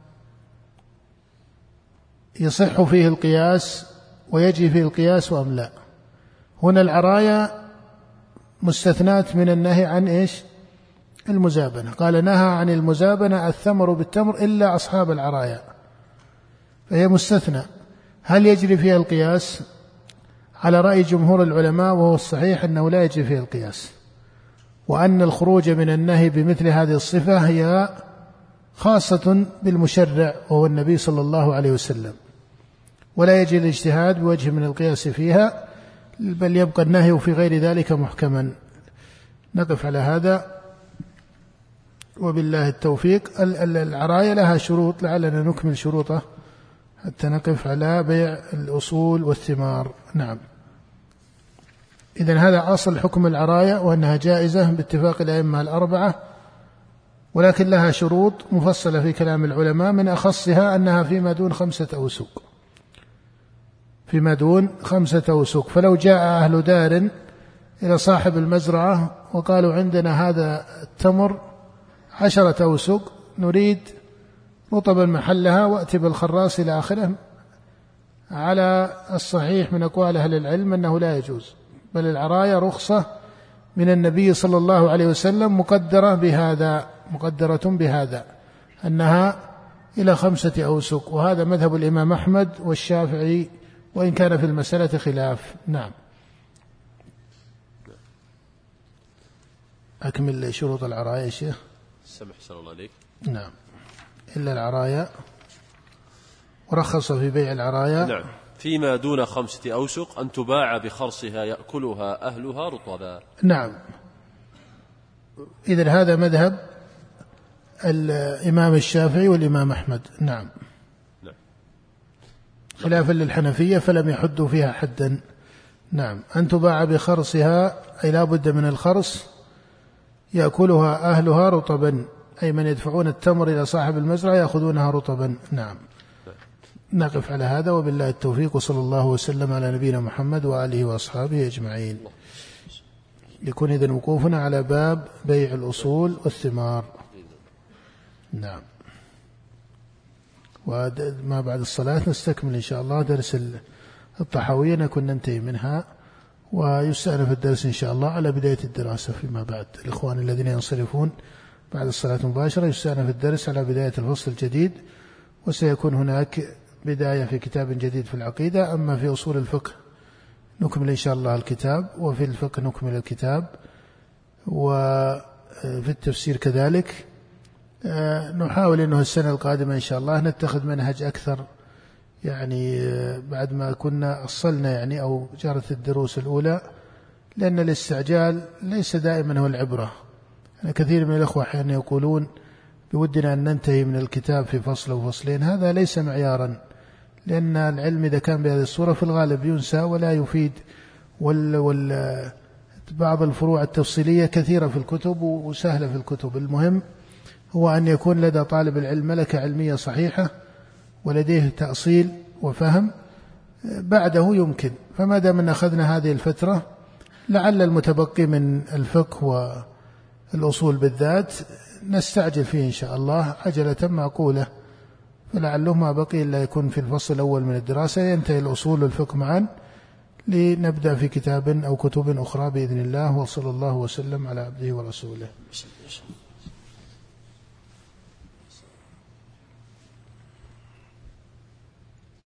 يصح فيه القياس ويجري فيه القياس أم لا؟ هنا العرايا مستثنات من النهي عن إيش؟ المزابنة. قال نهى عن المزابنة الثمر بالتمر إلا أصحاب العرايا، فهي مستثنى. هل يجري فيها القياس؟ على رأي جمهور العلماء، وهو الصحيح أنه لا يجري فيها القياس، وأن الخروج من النهي بمثل هذه الصفة هي خاصة بالمشرع وهو النبي صلى الله عليه وسلم، ولا يجري الاجتهاد بوجه من القياس فيها، بل يبقى النهي في غير ذلك محكما. نقف على هذا وبالله التوفيق. العرايا لها شروط، لعلنا نكمل شروطه حتى نقف على بيع الأصول والثمار. نعم. إذن هذا أصل حكم العرايا، وأنها جائزة باتفاق الأئمة الأربعة، ولكن لها شروط مفصلة في كلام العلماء، من أخصها أنها فيما دون خمسة أوسق، فيما دون خمسة أوسق. فلو جاء أهل دار إلى صاحب المزرعة وقالوا عندنا هذا التمر عشرة أوسق، نريد رطبا محلها وأتي بالخراص إلى آخره، على الصحيح من أقوال أهل العلم أنه لا يجوز، بل العرايا رخصة من النبي صلى الله عليه وسلم مقدرة بهذا، مقدرة بهذا أنها إلى خمسة أوسق، وهذا مذهب الإمام أحمد والشافعي، وإن كان في المسألة خلاف. نعم. أكمل شروط العرايا يا شيخ. سمح صلى الله عليك. نعم. إلا العرايا، ورخص في بيع العرايا. نعم. فيما دون خمسة أوسق أن تباع بخرصها يأكلها أهلها رطبا. نعم. إذن هذا مذهب الإمام الشافعي والإمام أحمد. نعم. نعم. خلافا للحنفية فلم يحدوا فيها حدا. نعم. أن تباع بخرصها، أي لا بد من الخرص، يأكلها أهلها رطبا، أي من يدفعون التمر إلى صاحب المزرعة يأخذونها رطبا. نعم. نقف على هذا وبالله التوفيق، وصلى الله وسلم على نبينا محمد وآله وأصحابه أجمعين. يكون إذن وقوفنا على باب بيع الأصول والثمار. نعم. وما بعد الصلاة نستكمل إن شاء الله درس الطحاوية، نكون ننتهي منها، ويستأنف الدرس إن شاء الله على بداية الدراسة فيما بعد. الإخوان الذين ينصرفون بعد الصلاة مباشرة يستأنف الدرس على بداية الفصل الجديد، وسيكون هناك بداية في كتاب جديد في العقيدة. أما في أصول الفقه نكمل إن شاء الله الكتاب، وفي الفقه نكمل الكتاب، وفي التفسير كذلك. نحاول أنه السنة القادمة إن شاء الله نتخذ منهج أكثر، يعني بعد ما كنا أصلنا يعني أو جرت الدروس الأولى، لأن الاستعجال ليس دائما هو العبرة. يعني كثير من الأخوة أحيانا يقولون بودنا أن ننتهي من الكتاب في فصل أو فصلين، هذا ليس معيارا، لأن العلم إذا كان بهذه الصورة في الغالب ينسى ولا يفيد، وال وال بعض الفروع التفصيلية كثيرة في الكتب وسهلة في الكتب. المهم هو أن يكون لدى طالب العلم ملكة علمية صحيحة ولديه تأصيل وفهم، بعده يمكن. فما دام أن أخذنا هذه الفترة، لعل المتبقي من الفقه والأصول بالذات نستعجل فيه إن شاء الله عجلة معقولة، فلعله ما بقي إلا يكون في الفصل الأول من الدراسة ينتهي الأصول والفقه معا، لنبدأ في كتاب أو كتب أخرى بإذن الله. وصلى الله وسلم على عبده ورسوله.